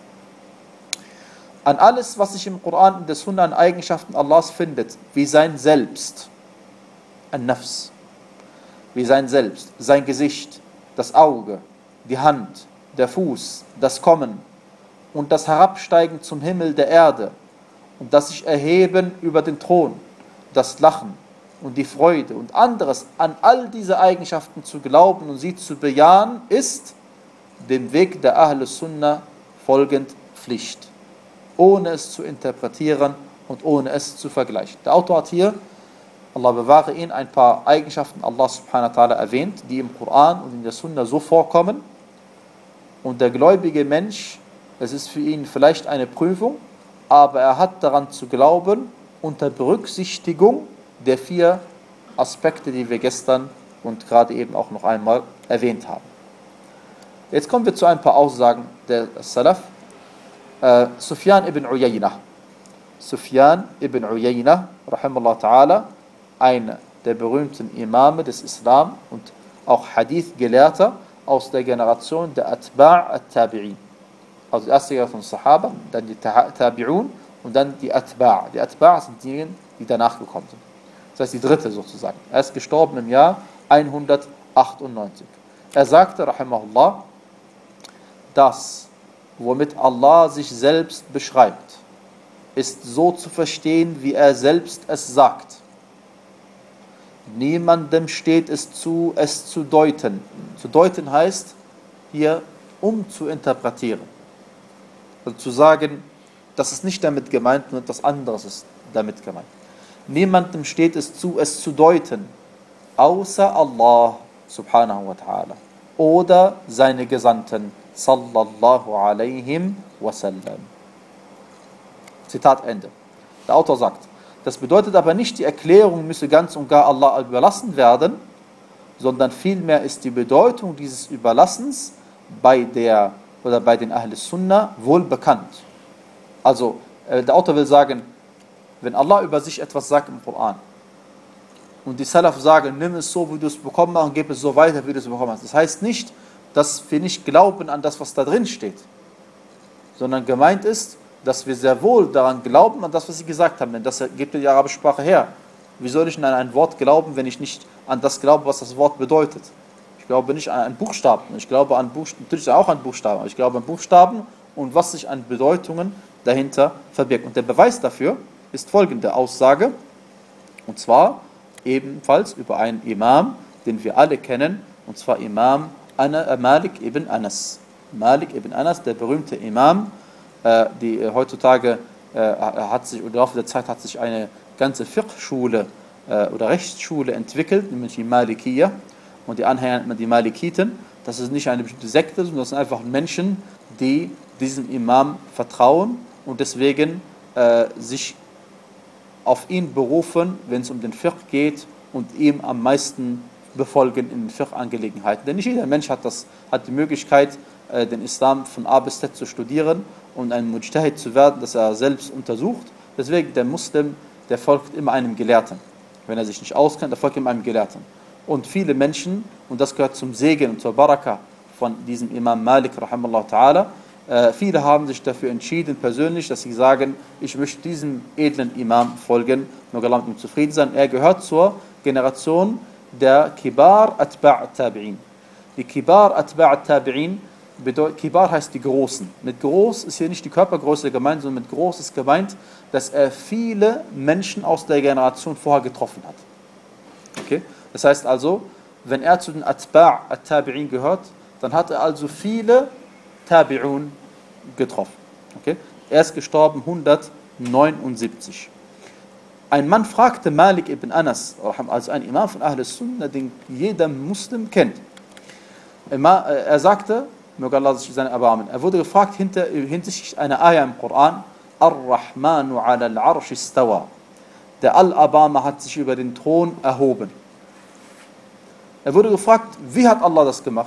An alles, was sich im Koran und der Sunna an Eigenschaften Allahs findet, wie sein Selbst, An-Nafs, wie sein Selbst, sein Gesicht, das Auge, die Hand, der Fuß, das Kommen und das Herabsteigen zum Himmel der Erde und das sich erheben über den Thron, das Lachen und die Freude und anderes an all diese Eigenschaften zu glauben und sie zu bejahen, ist dem Weg der Ahl Sunnah folgend Pflicht, ohne es zu interpretieren und ohne es zu vergleichen. Der Autor hat hier, Allah bewahre ihn, ein paar Eigenschaften Allah subhanahu wa ta'ala erwähnt, die im Koran und in der Sunna so vorkommen. Und der gläubige Mensch, es ist für ihn vielleicht eine Prüfung, aber er hat daran zu glauben, unter Berücksichtigung der vier Aspekte, die wir gestern und gerade eben auch noch einmal erwähnt haben. Jetzt kommen wir zu ein paar Aussagen der Salaf. Uh, Sufyan ibn Uyaynah. Sufyan ibn Uyaynah, rahimahullah ta'ala, einer der berühmten Imame des Islam und auch Hadith-Gelehrter aus der Generation der Atba' at-Tabi'in. Also die erste Generation von Sahaba, dann die Tabi'un und dann die Atba'. Die Atba' sind diejenigen, die danach gekommen sind. Das heißt die dritte sozusagen. Er ist gestorben im Jahr hundertachtundneunzig. Er sagte, rahimahullah, das, womit Allah sich selbst beschreibt, ist so zu verstehen, wie er selbst es sagt. Niemandem steht es zu, es zu deuten. Zu deuten heißt, hier umzuinterpretieren. Also zu sagen, das ist nicht damit gemeint, sondern etwas anderes ist damit gemeint. Niemandem steht es zu, es zu deuten, außer Allah subhanahu wa ta'ala oder seine Gesandten sallallahu alaihim wasallam. Zitat Ende. Der Autor sagt, das bedeutet aber nicht, die Erklärung müsse ganz und gar Allah überlassen werden, sondern vielmehr ist die Bedeutung dieses Überlassens bei der oder bei den Ahl Sunnah wohl bekannt. Also, der Autor will sagen, wenn Allah über sich etwas sagt im Koran und die Salaf sagen, nimm es so, wie du es bekommen hast und gib es so weiter, wie du es bekommen hast. Das heißt nicht, dass wir nicht glauben an das, was da drin steht, sondern gemeint ist, dass wir sehr wohl daran glauben, an das, was sie gesagt haben. Denn das gibt die arabische Sprache her. Wie soll ich an ein Wort glauben, wenn ich nicht an das glaube, was das Wort bedeutet? Ich glaube nicht an einen Buchstaben. Ich glaube an Buchstaben, natürlich auch an Buchstaben, aber ich glaube an Buchstaben und was sich an Bedeutungen dahinter verbirgt. Und der Beweis dafür ist folgende Aussage, und zwar ebenfalls über einen Imam, den wir alle kennen, und zwar Imam Malik ibn Anas. Malik ibn Anas, der berühmte Imam, die äh, heutzutage äh, hat sich, im Laufe der Zeit hat sich eine ganze Fiqh-Schule äh, oder Rechtsschule entwickelt, nämlich die Malikiyya, und die Anhänger nennt man die Malikiten. Das ist nicht eine bestimmte Sekte, sondern das sind einfach Menschen, die diesem Imam vertrauen und deswegen äh, sich auf ihn berufen, wenn es um den Fiqh geht und ihm am meisten befolgen in den Fiqh-Angelegenheiten. Denn nicht jeder Mensch hat, das, hat die Möglichkeit, äh, den Islam von A bis Z zu studieren und ein Mujtahid zu werden, das er selbst untersucht. Deswegen der Muslim, der folgt immer einem Gelehrten. Wenn er sich nicht auskennt, der folgt immer einem Gelehrten. Und viele Menschen, und das gehört zum Segen und zur Baraka von diesem Imam Malik, rahimahullah ta'ala, äh, viele haben sich dafür entschieden, persönlich, dass sie sagen, ich möchte diesem edlen Imam folgen, möge Allah mit ihm zufrieden sein. Er gehört zur Generation der Kibar Atba' Tabi'in. Die Kibar Atba' Tabi'in, Kibar heißt die Großen. Mit groß ist hier nicht die Körpergröße gemeint, sondern mit groß ist gemeint, dass er viele Menschen aus der Generation vorher getroffen hat. Okay? Das heißt also, wenn er zu den Atba' Tabi'in gehört, dann hat er also viele Tabi'un getroffen. Okay? Er ist gestorben hundertneunundsiebzig. Ein Mann fragte Malik ibn Anas, also ein Imam von Ahl Sunnah, den jeder Muslim kennt. Er sagte, möge Allah sich seine Erbarmen, er wurde gefragt hinter, hinsichtlich einer Ayah im Koran, Ar-Rahmanu ala al-Arsh istawa. Der Al-Abama hat sich über den Thron erhoben. Er wurde gefragt, wie hat Allah das gemacht?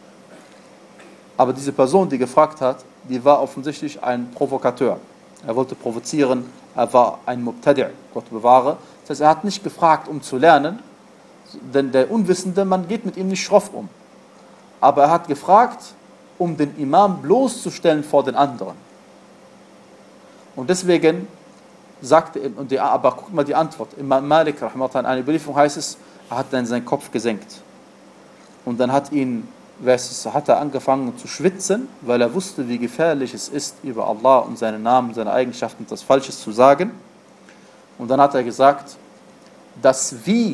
Aber diese Person, die gefragt hat, die war offensichtlich ein Provokateur. Er wollte provozieren, er war ein Mubtadi', Gott bewahre. Das heißt, er hat nicht gefragt, um zu lernen, denn der Unwissende, man geht mit ihm nicht schroff um. Aber er hat gefragt, um den Imam bloßzustellen vor den anderen. Und deswegen sagte er, und die, aber guck mal die Antwort, Imam Malik, in einer Überlieferung heißt es, er hat dann seinen Kopf gesenkt. Und dann hat ihn, hat er angefangen zu schwitzen, weil er wusste, wie gefährlich es ist, über Allah und seine Namen, seine Eigenschaften etwas Falsches zu sagen. Und dann hat er gesagt, das Wie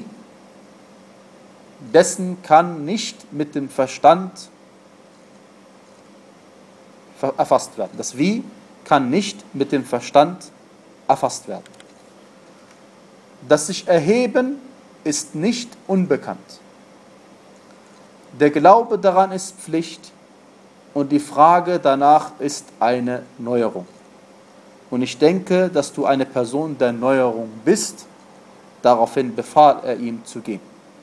dessen kann nicht mit dem Verstand erfasst werden. Das Wie kann nicht mit dem Verstand erfasst werden. Das sich erheben ist nicht unbekannt. Der Glaube daran ist Pflicht und die Frage danach ist eine Neuerung. Und ich denke, dass du eine Person der Neuerung bist. Daraufhin befahl er ihm zu gehen.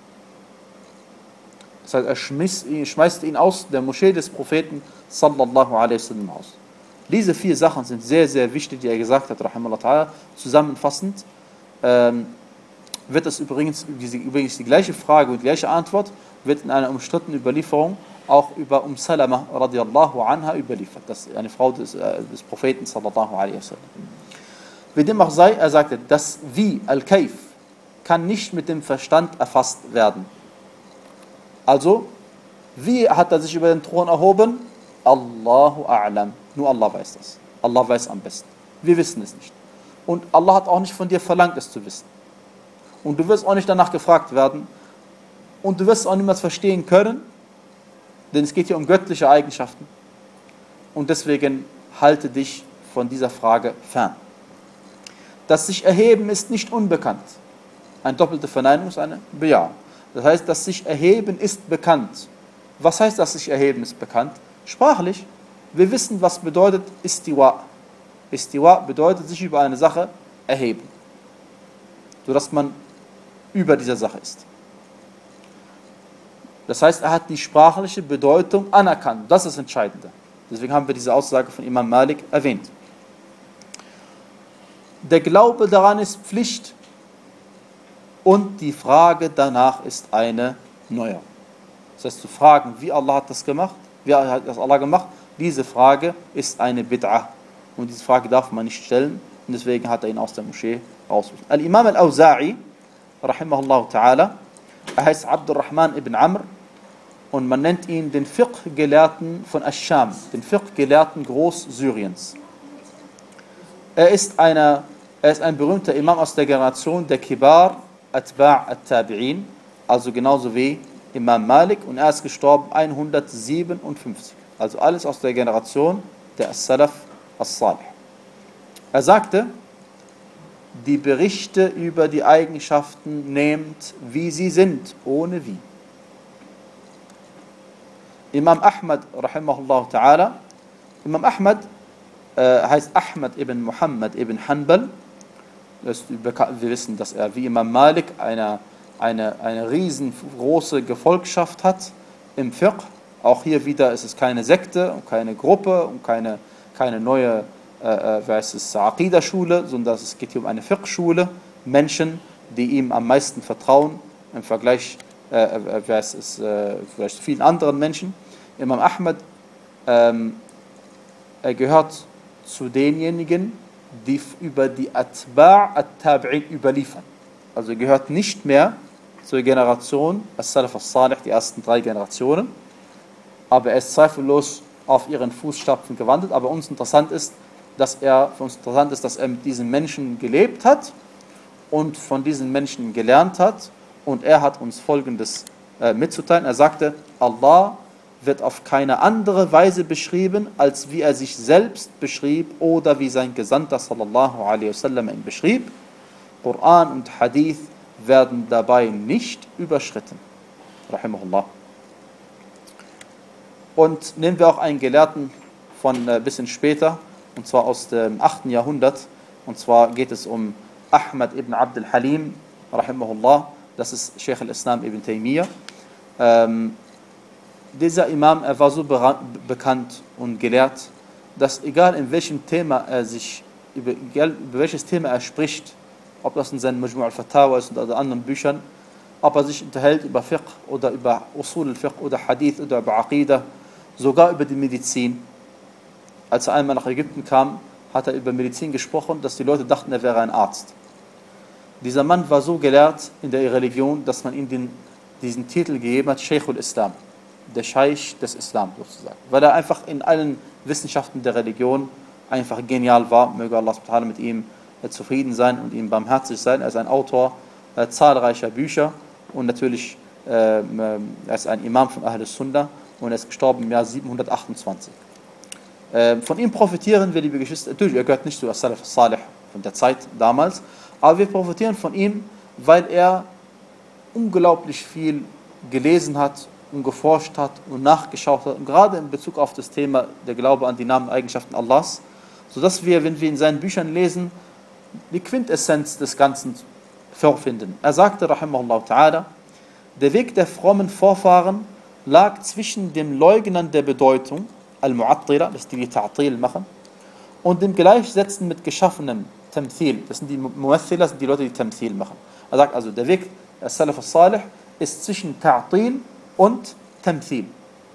Das heißt, er schmiss, schmeißt ihn aus der Moschee des Propheten sallallahu alaihi wasallam aus. Diese vier Sachen sind sehr, sehr wichtig, die er gesagt hat, rahimahullah ta'ala. Zusammenfassend ähm, wird es übrigens, diese, übrigens die gleiche Frage und die gleiche Antwort wird in einer umstrittenen Überlieferung auch über Umm Salama radiallahu anha überliefert. Das ist eine Frau des, äh, des Propheten sallallahu alaihi wasallam. Wie dem auch sei, er sagte, das Wie, Al-Kaif, kann nicht mit dem Verstand erfasst werden. Also, Wie hat er sich über den Thron erhoben? Allahu a'lam. Nur Allah weiß das. Allah weiß am besten. Wir wissen es nicht. Und Allah hat auch nicht von dir verlangt, es zu wissen. Und du wirst auch nicht danach gefragt werden. Und du wirst auch niemals verstehen können, denn es geht hier um göttliche Eigenschaften. Und deswegen halte dich von dieser Frage fern. Das sich erheben ist nicht unbekannt. Eine doppelte Verneinung ist eine Bejahung. Das heißt, das sich erheben ist bekannt. Was heißt, das sich erheben ist bekannt? Sprachlich. Wir wissen, was bedeutet Istiwa. Istiwa bedeutet sich über eine Sache erheben, sodass man über dieser Sache ist. Das heißt, er hat die sprachliche Bedeutung anerkannt. Das ist das Entscheidende. Deswegen haben wir diese Aussage von Imam Malik erwähnt. Der Glaube daran ist Pflicht und die Frage danach ist eine neue. Das heißt, zu fragen, wie Allah hat das gemacht, wie hat das Allah gemacht, diese Frage ist eine Bid'ah. Und diese Frage darf man nicht stellen und deswegen hat er ihn aus der Moschee rausgeschmissen. Al-Imam al-Awza'i, rahimahullah ta'ala, er heißt Abdurrahman ibn Amr und man nennt ihn den Fiqh-Gelehrten von Asch-Scham, den Fiqh-Gelehrten Großsyriens. Er ist, eine, er ist ein berühmter Imam aus der Generation der Kibar Atba' at-Tabi'in, also genauso wie Imam Malik, und er ist gestorben hundertsiebenundfünfzig. Also alles aus der Generation der As-Salaf As-Salih. Er sagte, die Berichte über die Eigenschaften nehmt, wie sie sind, ohne wie. Imam Ahmad, rahimahullah ta'ala, Imam Ahmad äh, heißt Ahmad ibn Muhammad ibn Hanbal. Wir wissen, dass er wie Imam Malik eine, eine, eine riesengroße Gefolgschaft hat im Fiqh. Auch hier wieder ist es keine Sekte und keine Gruppe und keine, keine neue äh, wie heißt es, Aqida-Schule, sondern es geht hier um eine Fiqh-Schule. Menschen, die ihm am meisten vertrauen im Vergleich äh, wie heißt es, äh, vielleicht vielen anderen Menschen. Imam Ahmad ähm, er gehört zu denjenigen, die über die Atba' at-Tabi'in überliefern. Also er gehört nicht mehr zur Generation As-Salaf As-Salih, die ersten drei Generationen, aber er ist zweifellos auf ihren Fußstapfen gewandelt. Aber uns interessant ist, dass er, für uns interessant ist, dass er mit diesen Menschen gelebt hat und von diesen Menschen gelernt hat. Und er hat uns Folgendes äh, mitzuteilen. Er sagte, Allah wird auf keine andere Weise beschrieben, als wie er sich selbst beschrieb oder wie sein Gesandter sallallahu alaihi wasallam ihn beschrieb. Koran und Hadith werden dabei nicht überschritten. Rahimahullah. Und nehmen wir auch einen Gelehrten von ein äh, bisschen später, und zwar aus dem achten Jahrhundert. Und zwar geht es um Ahmad ibn Abd al-Halim, rahimahullah. Das ist Sheikh al-Islam ibn Taymiyyah. Ähm, dieser Imam, er war so be- bekannt und gelehrt, dass egal in welchem Thema er sich, über, egal über welches Thema er spricht, ob das in seinen Majmu' al-Fatawa ist oder anderen Büchern, ob er sich unterhält über Fiqh oder über Usul al-Fiqh oder Hadith oder über Aqidah, sogar über die Medizin. Als er einmal nach Ägypten kam, hat er über Medizin gesprochen, dass die Leute dachten, er wäre ein Arzt. Dieser Mann war so gelehrt in der Religion, dass man ihm den, diesen Titel gegeben hat, Sheikh al-Islam, der Scheich des Islam sozusagen. Weil er einfach in allen Wissenschaften der Religion einfach genial war. Möge Allah subhanahu wa ta'ala mit ihm äh, zufrieden sein und ihm barmherzig sein. Er ist ein Autor äh, zahlreicher Bücher und natürlich äh, äh, er ist ein Imam von Ahl Sunnah und er ist gestorben im Jahr siebenhundertachtundzwanzig. Äh, von ihm profitieren wir, liebe Geschwister, natürlich, er gehört nicht zu As-Salaf As-Salih von der Zeit damals, aber wir profitieren von ihm, weil er unglaublich viel gelesen hat und geforscht hat und nachgeschaut hat, und gerade in Bezug auf das Thema der Glaube an die Namen und Eigenschaften Allahs, sodass wir, wenn wir in seinen Büchern lesen, die Quintessenz des Ganzen vorfinden. Er sagte, rahimahullah ta'ala, der Weg der frommen Vorfahren lag zwischen dem Leugnern der Bedeutung, Al-Mu'attila, das die die Ta'atil machen, und dem Gleichsetzen mit geschaffenem Tamthil, das sind die Mu'athila, das sind die Leute, die Tamthil machen. Er sagt also, der Weg der Salaf al-Salih ist zwischen Ta'atil und Tamthil.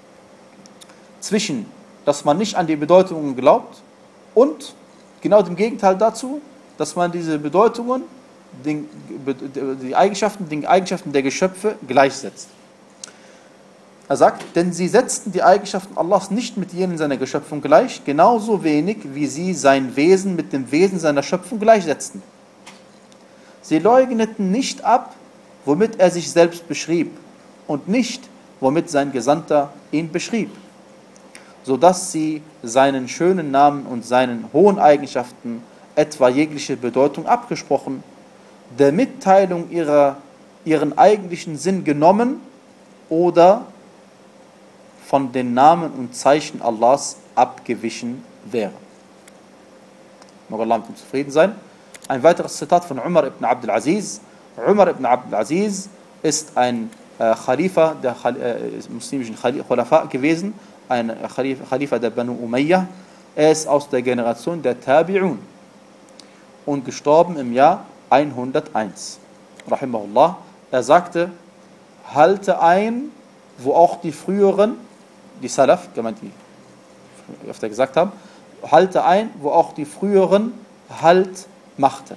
Zwischen, dass man nicht an die Bedeutungen glaubt und genau dem Gegenteil dazu, dass man diese Bedeutungen, den, die Eigenschaften, den Eigenschaften der Geschöpfe gleichsetzt. Er sagt, denn sie setzten die Eigenschaften Allahs nicht mit jenen seiner Geschöpfung gleich, genauso wenig wie sie sein Wesen mit dem Wesen seiner Schöpfung gleichsetzten. Sie leugneten nicht ab, womit er sich selbst beschrieb und nicht, womit sein Gesandter ihn beschrieb, sodass sie seinen schönen Namen und seinen hohen Eigenschaften etwa jegliche Bedeutung abgesprochen, der Mitteilung ihrer, ihren eigentlichen Sinn genommen oder von den Namen und Zeichen Allahs abgewichen wäre. Mag Allah mit ihm zufrieden sein. Ein weiteres Zitat von Umar ibn Abdul Aziz. Umar ibn Abdul Aziz ist ein äh, Khalifa der äh, muslimischen Khalifa gewesen, ein Khalifa, Khalifa der Banu Umayyah. Er ist aus der Generation der Tabi'un und gestorben im Jahr hunderteins. Rahimahullah. Er sagte, halte ein, wo auch die früheren, die Salaf, gemeint die öfter gesagt haben, halte ein, wo auch die früheren Halt machten.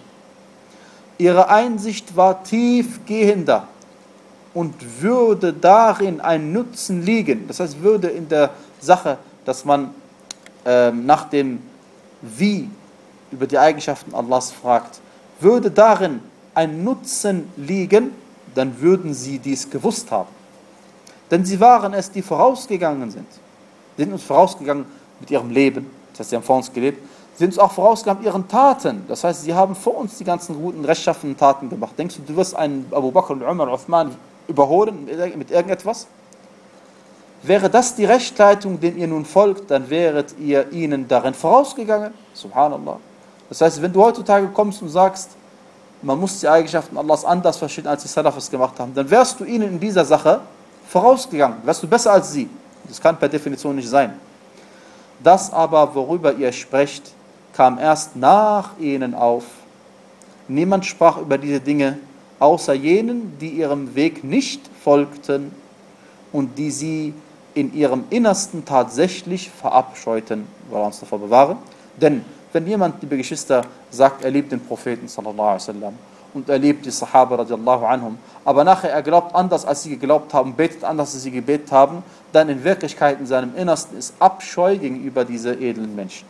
Ihre Einsicht war tiefgehender und würde darin ein Nutzen liegen. Das heißt, würde in der Sache, dass man ähm, nach dem Wie über die Eigenschaften Allahs fragt, würde darin ein Nutzen liegen, dann würden sie dies gewusst haben. Denn sie waren es, die vorausgegangen sind. Sie sind uns vorausgegangen mit ihrem Leben, das heißt, sie haben vor uns gelebt. Sie sind uns auch vorausgegangen mit ihren Taten. Das heißt, sie haben vor uns die ganzen guten, rechtschaffenen Taten gemacht. Denkst du, du wirst einen Abu Bakr und Umar und Uthman überholen mit irgendetwas? Wäre das die Rechtleitung, den ihr nun folgt, dann wäret ihr ihnen darin vorausgegangen. Subhanallah. Das heißt, wenn du heutzutage kommst und sagst, man muss die Eigenschaften Allahs anders verstehen, als die Salafis gemacht haben, dann wärst du ihnen in dieser Sache vorausgegangen. Wärst du besser als sie. Das kann per Definition nicht sein. Das aber, worüber ihr sprecht, kam erst nach ihnen auf. Niemand sprach über diese Dinge, außer jenen, die ihrem Weg nicht folgten und die sie in ihrem Innersten tatsächlich verabscheuten. Allah uns davor bewahre. Denn wenn jemand, liebe Geschwister, sagt, er liebt den Propheten sallallahu alaihi wasallam und er liebt die Sahaba radiallahu anhum, aber nachher er glaubt anders, als sie geglaubt haben, betet anders, als sie gebetet haben, dann in Wirklichkeit in seinem Innersten ist Abscheu gegenüber diesen edlen Menschen.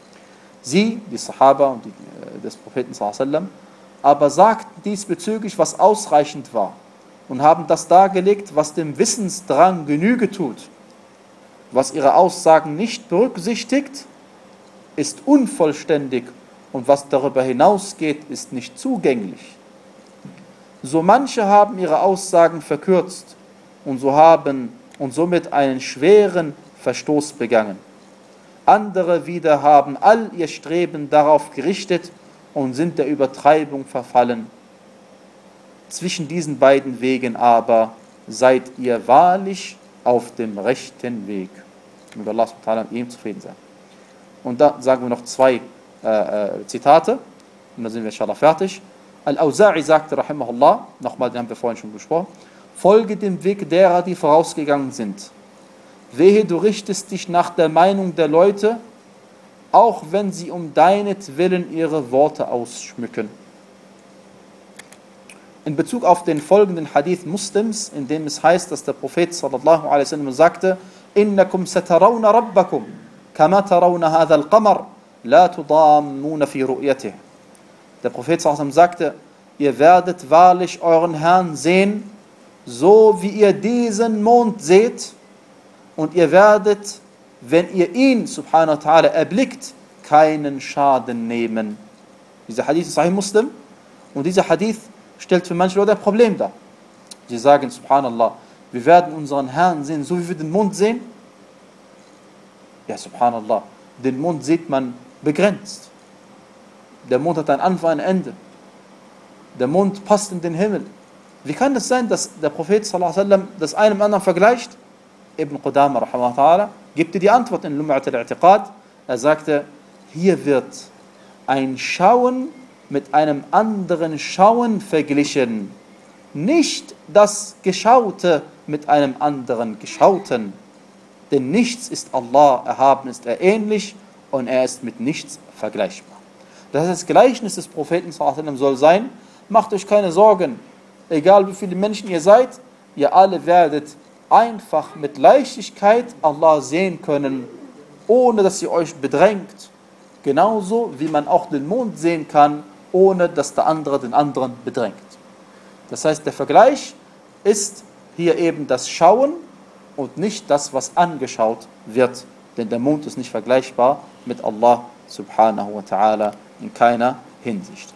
Sie, die Sahaba und die, äh, des Propheten sallallahu alaihi wasallam, aber sagten diesbezüglich, was ausreichend war und haben das dargelegt, was dem Wissensdrang Genüge tut. Was ihre Aussagen nicht berücksichtigt, ist unvollständig und was darüber hinausgeht, ist nicht zugänglich. So manche haben ihre Aussagen verkürzt und so haben und somit einen schweren Verstoß begangen. Andere wieder haben all ihr Streben darauf gerichtet und sind der Übertreibung verfallen. Zwischen diesen beiden Wegen aber seid ihr wahrlich auf dem rechten Weg. Möge Allah subhanahu wa ta'ala mit ihm zufrieden sein. Und da sagen wir noch zwei äh, äh, Zitate und dann sind wir inshallah fertig. Al-Awza'i sagte, rahimahullah, nochmal, den haben wir vorhin schon besprochen, folge dem Weg derer, die vorausgegangen sind. Wehe, du richtest dich nach der Meinung der Leute, auch wenn sie um deinetwillen ihre Worte ausschmücken. In Bezug auf den folgenden Hadith Muslims, in dem es heißt, dass der Prophet sallallahu alaihi wasallam sagte, innakum satarawna rabbakum kama tarawna hadha al-qamar la tudammuna fi ru'yatih. Der Prophet sallallahu alaihi wasallam sagte, ihr werdet wahrlich euren Herrn sehen, so wie ihr diesen Mond seht, und ihr werdet, wenn ihr ihn subhanahu wa ta'ala erblickt, keinen Schaden nehmen. Dieser Hadith ist Sahih Muslim und dieser Hadith stellt für manche Leute ein Problem dar. Sie sagen, subhanallah, wir werden unseren Herrn sehen, so wie wir den Mond sehen. Ja, subhanallah, den Mond sieht man begrenzt. Der Mond hat einen Anfang, ein Ende. Der Mond passt in den Himmel. Wie kann es sein, dass der Prophet sallallahu alaihi wasallam das einem anderen vergleicht? Ibn Qudama rahimahullah gibt dir die Antwort in Lum'at al-I'tiqad. Er sagte, hier wird ein Schauen mit einem anderen Schauen verglichen. Nicht das Geschaute mit einem anderen Geschauten. Denn nichts ist Allah erhaben, ist er ähnlich und er ist mit nichts vergleichbar. Das heißt, das Gleichnis des Propheten sallallahu alaihi wasallam soll sein, macht euch keine Sorgen, egal wie viele Menschen ihr seid, ihr alle werdet einfach mit Leichtigkeit Allah sehen können, ohne dass ihr euch bedrängt. Genauso wie man auch den Mond sehen kann, ohne dass der andere den anderen bedrängt. Das heißt, der Vergleich ist hier eben das Schauen und nicht das, was angeschaut wird. Denn der Mond ist nicht vergleichbar mit Allah subhanahu wa ta'ala in keiner Hinsicht.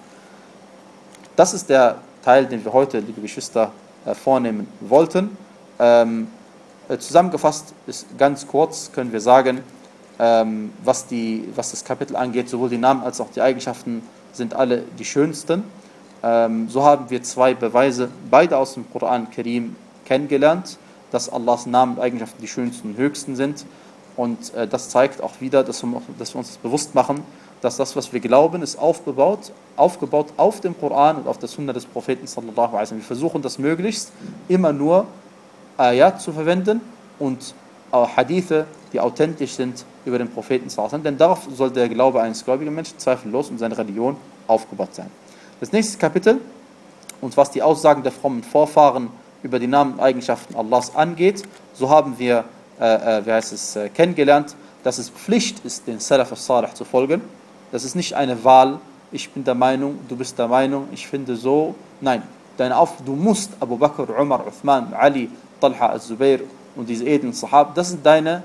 Das ist der Teil, den wir heute, liebe Geschwister, vornehmen wollten. Ähm, zusammengefasst ist ganz kurz, können wir sagen, ähm, was, die, was das Kapitel angeht, sowohl die Namen als auch die Eigenschaften sind alle die schönsten. Ähm, so haben wir zwei Beweise, beide aus dem Koran Karim, kennengelernt, dass Allahs Namen und Eigenschaften die schönsten und höchsten sind. Und äh, das zeigt auch wieder, dass wir, dass wir uns das bewusst machen, dass das, was wir glauben, ist aufgebaut, aufgebaut auf dem Koran und auf der Sunna des Propheten sallallahu alaihi wasallam. Wir versuchen das möglichst immer nur Ayat zu verwenden und äh, Hadithe, die authentisch sind über den Propheten sallallahu alaihi wasallam. Denn darauf soll der Glaube eines gläubigen Menschen zweifellos und seine Religion aufgebaut sein. Das nächste Kapitel, und was die Aussagen der frommen Vorfahren über die Namen und Eigenschaften Allahs angeht, so haben wir äh, äh, wie heißt es, äh, kennengelernt, dass es Pflicht ist, den Salaf al-Salih zu folgen. Das ist nicht eine Wahl, ich bin der Meinung, du bist der Meinung, ich finde so. Nein, deine Auf du musst Abu Bakr, Umar, Uthman, Ali, Talha, al-Zubair und diese edlen Sahab, das sind deine,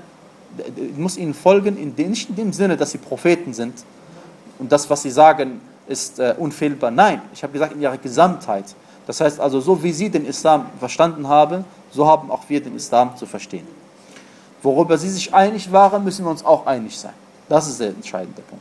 du musst ihnen folgen, in dem, nicht in dem Sinne, dass sie Propheten sind und das, was sie sagen, ist äh, unfehlbar. Nein, ich habe gesagt, in ihrer Gesamtheit. Das heißt also, so wie sie den Islam verstanden haben, so haben auch wir den Islam zu verstehen. Worüber sie sich einig waren, müssen wir uns auch einig sein. Das ist der entscheidende Punkt.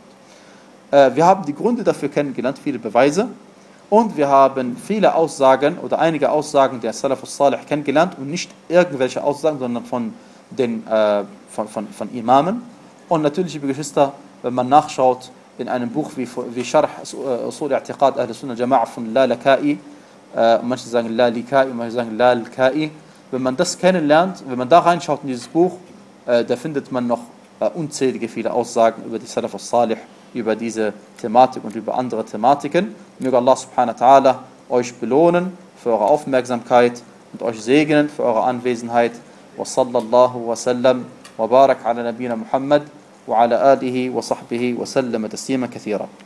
Äh, wir haben die Gründe dafür kennengelernt, viele Beweise. Und wir haben viele Aussagen oder einige Aussagen der Salaf al-Salih kennengelernt und nicht irgendwelche Aussagen, sondern von den äh, von, von, von Imamen. Und natürlich, liebe Geschwister, wenn man nachschaut in einem Buch wie, wie Sharh Usul I'tiqad Ahl Sunnah Jama'a von Lalaka'i, äh, manche sagen Lalikai, manche sagen Lalkai. Wenn man das kennenlernt, wenn man da reinschaut in dieses Buch, äh, da findet man noch äh, unzählige viele Aussagen über die Salaf al-Salih, über diese Thematik und über andere Thematiken. Möge Allah subhanahu wa ta'ala euch belohnen für eure Aufmerksamkeit und euch segnen für eure Anwesenheit. Wa sallallahu wa sallam wa barak ala nabina Muhammad wa ala alihi wa sahbihi wa sallam taslima kathira.